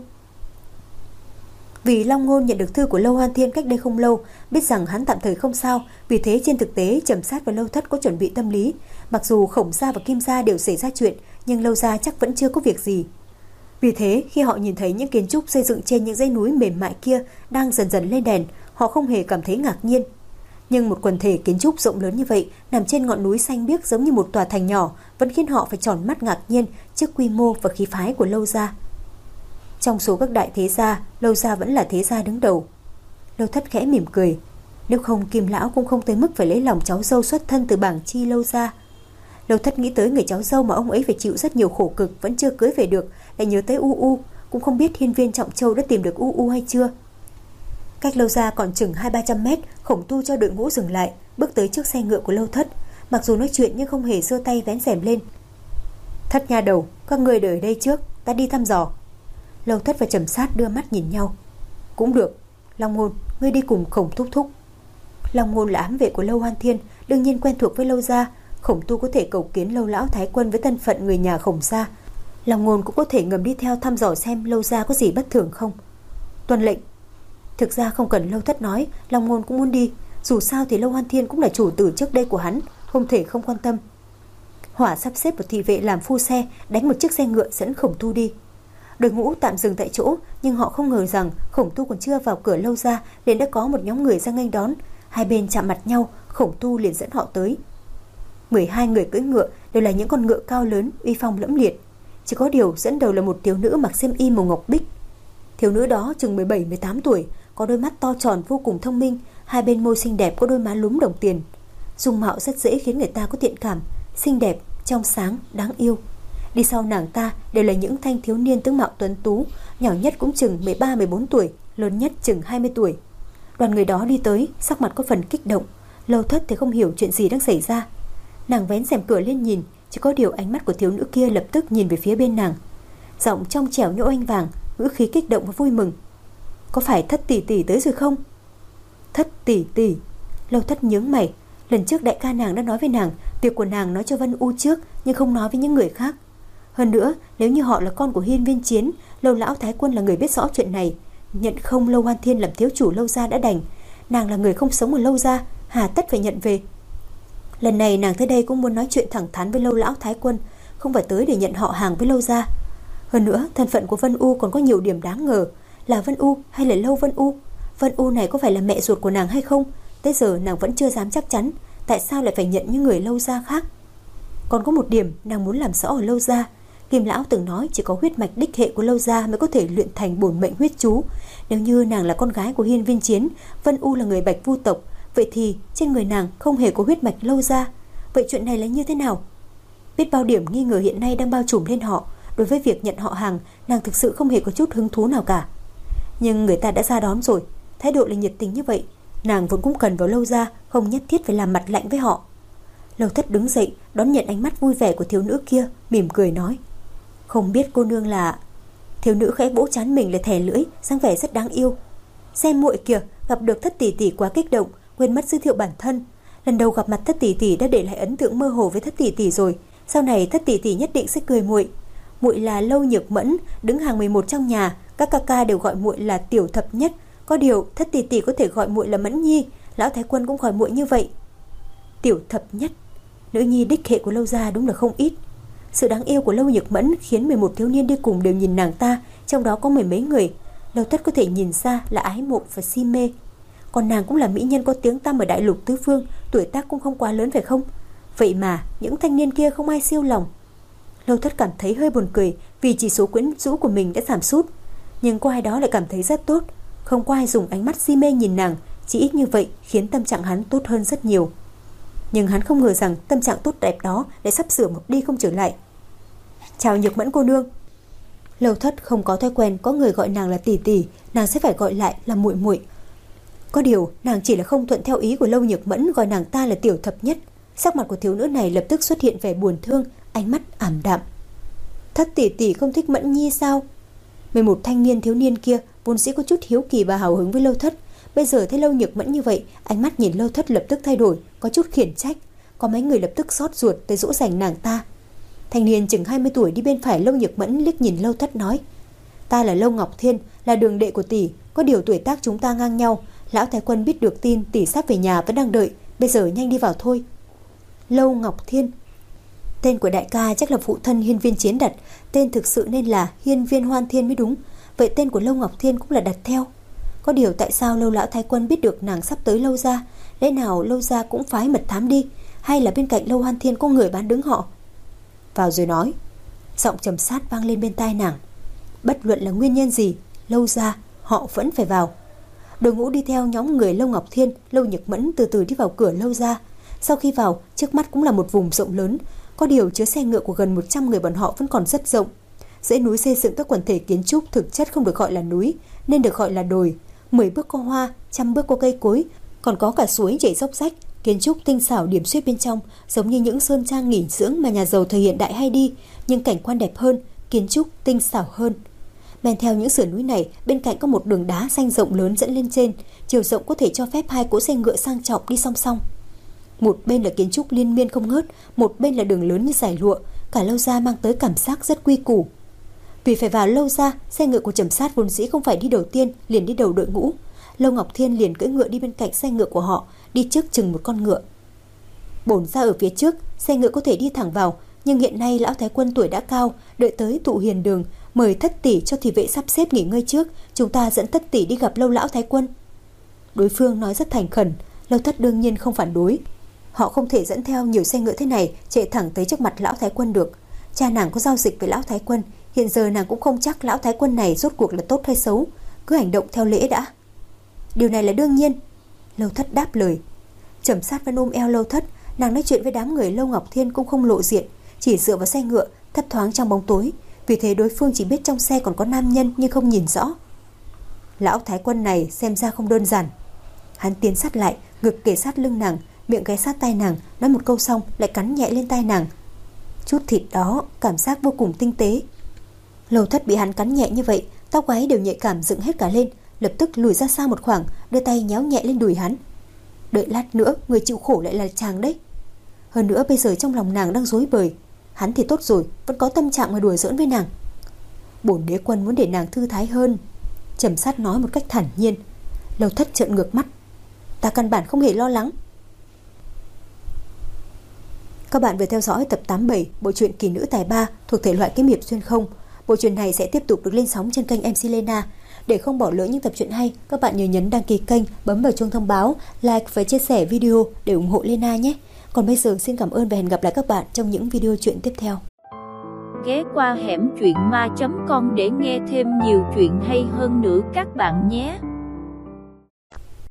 [SPEAKER 2] Vì Long Ngôn nhận được thư của Lâu Hoan Thiên cách đây không lâu, biết rằng hắn tạm thời không sao, vì thế trên thực tế Trầm Sát và Lâu Thất có chuẩn bị tâm lý. Mặc dù Khổng Gia và Kim Gia đều xảy ra chuyện, nhưng Lâu Gia chắc vẫn chưa có việc gì. Vì thế khi họ nhìn thấy những kiến trúc xây dựng trên những dãy núi mềm mại kia đang dần dần lên đèn, họ không hề cảm thấy ngạc nhiên. Nhưng một quần thể kiến trúc rộng lớn như vậy nằm trên ngọn núi xanh biếc giống như một tòa thành nhỏ vẫn khiến họ phải tròn mắt ngạc nhiên trước quy mô và khí phái của Lâu Gia. Trong số các đại thế gia, Lâu Gia vẫn là thế gia đứng đầu. Lâu Thất khẽ mỉm cười. Nếu không, Kim lão cũng không tới mức phải lấy lòng cháu dâu xuất thân từ bảng chi Lâu Gia. Lâu Thất nghĩ tới người cháu dâu mà ông ấy phải chịu rất nhiều khổ cực vẫn chưa cưới về được, lại nhớ tới U U, cũng không biết Hiên Viên Trọng Châu đã tìm được U U hay chưa. Cách Lâu Gia còn chừng hai ba trăm mét, Khổng Tu cho đội ngũ dừng lại, bước tới trước xe ngựa của Lâu Thất. Mặc dù nói chuyện nhưng không hề giơ tay vén rèm lên. Thất nha đầu, các người đợi ở đây trước, ta đi thăm dò. Lâu Thất và Trầm Sát đưa mắt nhìn nhau. Cũng được, Long Ngôn, ngươi đi cùng Khổng thúc thúc. Long Ngôn là ám vệ của Lâu Hoan Thiên, đương nhiên quen thuộc với Lâu Gia. Khổng Tu có thể cầu kiến Lâu lão thái quân với thân phận người nhà Khổng Gia. Long Ngôn cũng có thể ngầm đi theo thăm dò xem Lâu Gia có gì bất thường không. Tuân lệnh. Thực ra không cần Lâu Thất nói, Long Ngôn cũng muốn đi. Dù sao thì Lâu Hoan Thiên cũng là chủ tử trước đây của hắn, không thể không quan tâm. Hỏa sắp xếp một thị vệ làm phu xe, đánh một chiếc xe ngựa dẫn Khổng Tu đi. Đội ngũ tạm dừng tại chỗ, nhưng họ không ngờ rằng Khổng Tu còn chưa vào cửa Lâu Gia liền đã có một nhóm người ra nghênh đón. Hai bên chạm mặt nhau, Khổng Tu liền dẫn họ tới. mười hai người cưỡi ngựa đều là những con ngựa cao lớn, uy phong lẫm liệt. Chỉ có điều dẫn đầu là một thiếu nữ mặc xiêm y màu ngọc bích. Thiếu nữ đó chừng mười bảy mười tám tuổi, có đôi mắt to tròn vô cùng thông minh, hai bên môi xinh đẹp có đôi má lúm đồng tiền. Dung mạo rất dễ khiến người ta có thiện cảm, xinh đẹp, trong sáng, đáng yêu. Đi sau nàng ta đều là những thanh thiếu niên tướng mạo tuấn tú, nhỏ nhất cũng chừng mười ba mười bốn tuổi, lớn nhất chừng hai mươi tuổi. Đoàn người đó đi tới, sắc mặt có phần kích động. Lâu Thất thì không hiểu chuyện gì đang xảy ra. Nàng vén rèm cửa lên nhìn, chỉ có điều ánh mắt của thiếu nữ kia lập tức nhìn về phía bên nàng. Giọng trong trẻo nhũ oanh vàng, ngữ khí kích động và vui mừng. Có phải Thất tỷ tỷ tới rồi không? Thất tỷ tỷ. Lâu Thất nhướng mày. Lần trước đại ca nàng đã nói với nàng việc của nàng nói cho Vân U trước, nhưng không nói với những người khác. Hơn nữa, nếu như họ là con của Hiên Viên Chiến, Lâu lão thái quân là người biết rõ chuyện này, nhận không Lâu Hoan Thiên làm thiếu chủ Lâu Gia đã đành. Nàng là người không sống ở Lâu Gia, hà tất phải nhận về. Lần này nàng tới đây cũng muốn nói chuyện thẳng thắn với Lâu lão thái quân, không phải tới để nhận họ hàng với Lâu Gia. Hơn nữa, thân phận của Vân U còn có nhiều điểm đáng ngờ. Là Vân U hay là Lâu Vân U? Vân U này có phải là mẹ ruột của nàng hay không? Tới giờ nàng vẫn chưa dám chắc chắn. Tại sao lại phải nhận những người Lâu Gia khác? Còn có một điểm nàng muốn làm rõ ở Lâu Gia. Kim lão từng nói chỉ có huyết mạch đích hệ của Lâu Gia mới có thể luyện thành bổn mệnh huyết chú. Nếu như nàng là con gái của Hiên Viên Chiến, Vân U là người Bạch Vu tộc, vậy thì trên người nàng không hề có huyết mạch Lâu Gia. Vậy chuyện này là như thế nào? Biết bao điểm nghi ngờ hiện nay đang bao trùm lên họ. Đối với việc nhận họ hàng, nàng thực sự không hề có chút hứng thú nào cả. Nhưng người ta đã ra đón rồi, thái độ là nhiệt tình như vậy, nàng vẫn cũng cần vào Lâu Gia, không nhất thiết phải làm mặt lạnh với họ. Lâu Thất đứng dậy, đón nhận ánh mắt vui vẻ của thiếu nữ kia, mỉm cười nói: Không biết cô nương là... Thiếu nữ khẽ vỗ trán mình là thè lưỡi, dáng vẻ rất đáng yêu. Xem muội kìa, gặp được Thất tỷ tỷ quá kích động, quên mất giới thiệu bản thân. Lần đầu gặp mặt Thất tỷ tỷ đã để lại ấn tượng mơ hồ với Thất tỷ tỷ rồi, sau này Thất tỷ tỷ nhất định sẽ cười muội. Muội là Lâu Nhược Mẫn, đứng hàng mười một trong nhà, các ca ca đều gọi muội là tiểu thập nhất, Có điều Thất tỷ tỷ có thể gọi muội là Mẫn Nhi, lão thái quân cũng gọi muội như vậy. Tiểu thập nhất, nữ nhi đích hệ của Lâu gia đúng là không ít. Sự đáng yêu của Lâu Nhược Mẫn khiến mười một thiếu niên đi cùng đều nhìn nàng ta, trong đó có mười mấy người Lâu Thất có thể nhìn ra là ái mộ và si mê. Còn nàng cũng là mỹ nhân có tiếng tăm ở đại lục tứ phương, tuổi tác cũng không quá lớn phải không? Vậy mà những thanh niên kia không ai siêu lòng. Lâu Thất cảm thấy hơi buồn cười vì chỉ số quyến rũ của mình đã giảm sút, nhưng có ai đó lại cảm thấy rất tốt. Không có ai dùng ánh mắt si mê nhìn nàng, chỉ ít như vậy khiến tâm trạng hắn tốt hơn rất nhiều. Nhưng hắn không ngờ rằng tâm trạng tốt đẹp đó lại sắp sửa một đi không trở lại. Chào Nhược Mẫn cô nương. Lâu Thất không có thói quen có người gọi nàng là tỷ tỷ, nàng sẽ phải gọi lại là muội muội. Có điều nàng chỉ là không thuận theo ý của Lâu Nhược Mẫn gọi nàng ta là tiểu thập nhất. Sắc mặt của thiếu nữ này lập tức xuất hiện vẻ buồn thương, ánh mắt ảm đạm. Thất tỷ tỷ không thích Mẫn Nhi sao? mười một thanh niên thiếu niên kia vốn dĩ có chút hiếu kỳ và hào hứng với Lâu Thất, bây giờ thấy Lâu Nhược Mẫn như vậy, ánh mắt nhìn Lâu Thất lập tức thay đổi, có chút khiển trách. Có mấy người lập tức xót ruột tới dỗ dành nàng ta. Thanh niên chừng hai mươi tuổi đi bên phải Lâu Nhược Mẫn liếc nhìn Lâu Thất nói: Ta là Lâu Ngọc Thiên, là đường đệ của tỷ, có điều tuổi tác chúng ta ngang nhau. Lão thái quân biết được tin tỷ sắp về nhà vẫn đang đợi, bây giờ nhanh đi vào thôi. Lâu Ngọc Thiên, tên của đại ca chắc là phụ thân Hiên Viên Chiến đặt, tên thực sự nên là Hiên Viên Hoan Thiên mới đúng. Vậy tên của Lâu Ngọc Thiên cũng là đặt theo. Có điều tại sao Lâu lão thái quân biết được nàng sắp tới Lâu gia? Lẽ nào Lâu gia cũng phái mật thám đi, hay là bên cạnh Lâu Hoan Thiên có người bán đứng họ? Vào rồi nói. Giọng trầm sát vang lên bên tai nàng. Bất luận là nguyên nhân gì, Lâu gia họ vẫn phải vào. Đội ngũ đi theo nhóm người Lâu Ngọc Thiên, Lâu Nhược Mẫn từ từ đi vào cửa Lâu gia. Sau khi vào, trước mắt cũng là một vùng rộng lớn, có điều chứa xe ngựa của gần một trăm người bọn họ vẫn còn rất rộng. Dãy núi xây dựng các quần thể kiến trúc thực chất không được gọi là núi, nên được gọi là đồi. Mười bước có hoa, trăm bước có cây cối, còn có cả suối chảy dốc rách. Kiến trúc tinh xảo điểm xuyết bên trong, giống như những sơn trang nghỉ dưỡng mà nhà giàu thời hiện đại hay đi, nhưng cảnh quan đẹp hơn, kiến trúc tinh xảo hơn. Men theo những sườn núi này, bên cạnh có một đường đá xanh rộng lớn dẫn lên trên, chiều rộng có thể cho phép hai cỗ xe ngựa sang trọng đi song song. Một bên là kiến trúc liên miên không ngớt, một bên là đường lớn như dải lụa, cả Lâu gia mang tới cảm giác rất quy củ. Vì phải vào Lâu gia, xe ngựa của Trầm Sát vốn dĩ không phải đi đầu tiên, liền đi đầu đội ngũ. Lâu Ngọc Thiên liền cưỡi ngựa đi bên cạnh xe ngựa của họ, đi trước chừng một con ngựa. Bổn gia ở phía trước, xe ngựa có thể đi thẳng vào, nhưng hiện nay lão thái quân tuổi đã cao, đợi tới tụ hiền đường, mời thất tỷ cho thị vệ sắp xếp nghỉ ngơi trước, chúng ta dẫn thất tỷ đi gặp Lâu lão thái quân. Đối phương nói rất thành khẩn, Lâu Thất đương nhiên không phản đối. Họ không thể dẫn theo nhiều xe ngựa thế này chạy thẳng tới trước mặt lão thái quân được. Cha nàng có giao dịch với lão thái quân, hiện giờ nàng cũng không chắc lão thái quân này rốt cuộc là tốt hay xấu, cứ hành động theo lễ đã. Điều này là đương nhiên. Lâu Thất đáp lời. Trầm Sát vẫn ôm eo Lâu Thất, nàng nói chuyện với đám người Lâu Ngọc Thiên cũng không lộ diện, chỉ dựa vào xe ngựa thấp thoáng trong bóng tối, vì thế đối phương chỉ biết trong xe còn có nam nhân nhưng không nhìn rõ. Lão thái quân này xem ra không đơn giản. Hắn tiến sát lại, ngực kề sát lưng nàng, miệng ghé sát tai nàng, nói một câu xong lại cắn nhẹ lên tai nàng. Chút thịt đó cảm giác vô cùng tinh tế. Lâu Thất bị hắn cắn nhẹ như vậy, tóc gáy đều nhạy cảm dựng hết cả lên, lập tức lùi ra xa một khoảng, đưa tay nhéo nhẹ lên đùi hắn. Đợi lát nữa người chịu khổ lại là chàng đấy. Hơn nữa bây giờ trong lòng nàng đang rối bời. Hắn thì tốt rồi, vẫn có tâm trạng mà đùa giỡn với nàng. Bổn đế quân muốn để nàng thư thái hơn, Trầm Sát nói một cách thản nhiên. Lâu Thất trợn ngược mắt. Ta căn bản không hề lo lắng. Các bạn vừa theo dõi tập tám mươi bảy bộ truyện Kỳ Nữ Tài Ba thuộc thể loại kiếm hiệp xuyên không. Bộ truyện này sẽ tiếp tục được lên sóng trên kênh em xê Lena. Để không bỏ lỡ những tập truyện hay, các bạn nhớ nhấn đăng ký kênh, bấm vào chuông thông báo, like và chia sẻ video để ủng hộ Lena nhé. Còn bây giờ xin cảm ơn và hẹn gặp lại các bạn trong những video truyện tiếp theo.
[SPEAKER 1] Ghé qua hẻm truyện ma chấm com để nghe thêm nhiều chuyện hay hơn nữa các bạn nhé.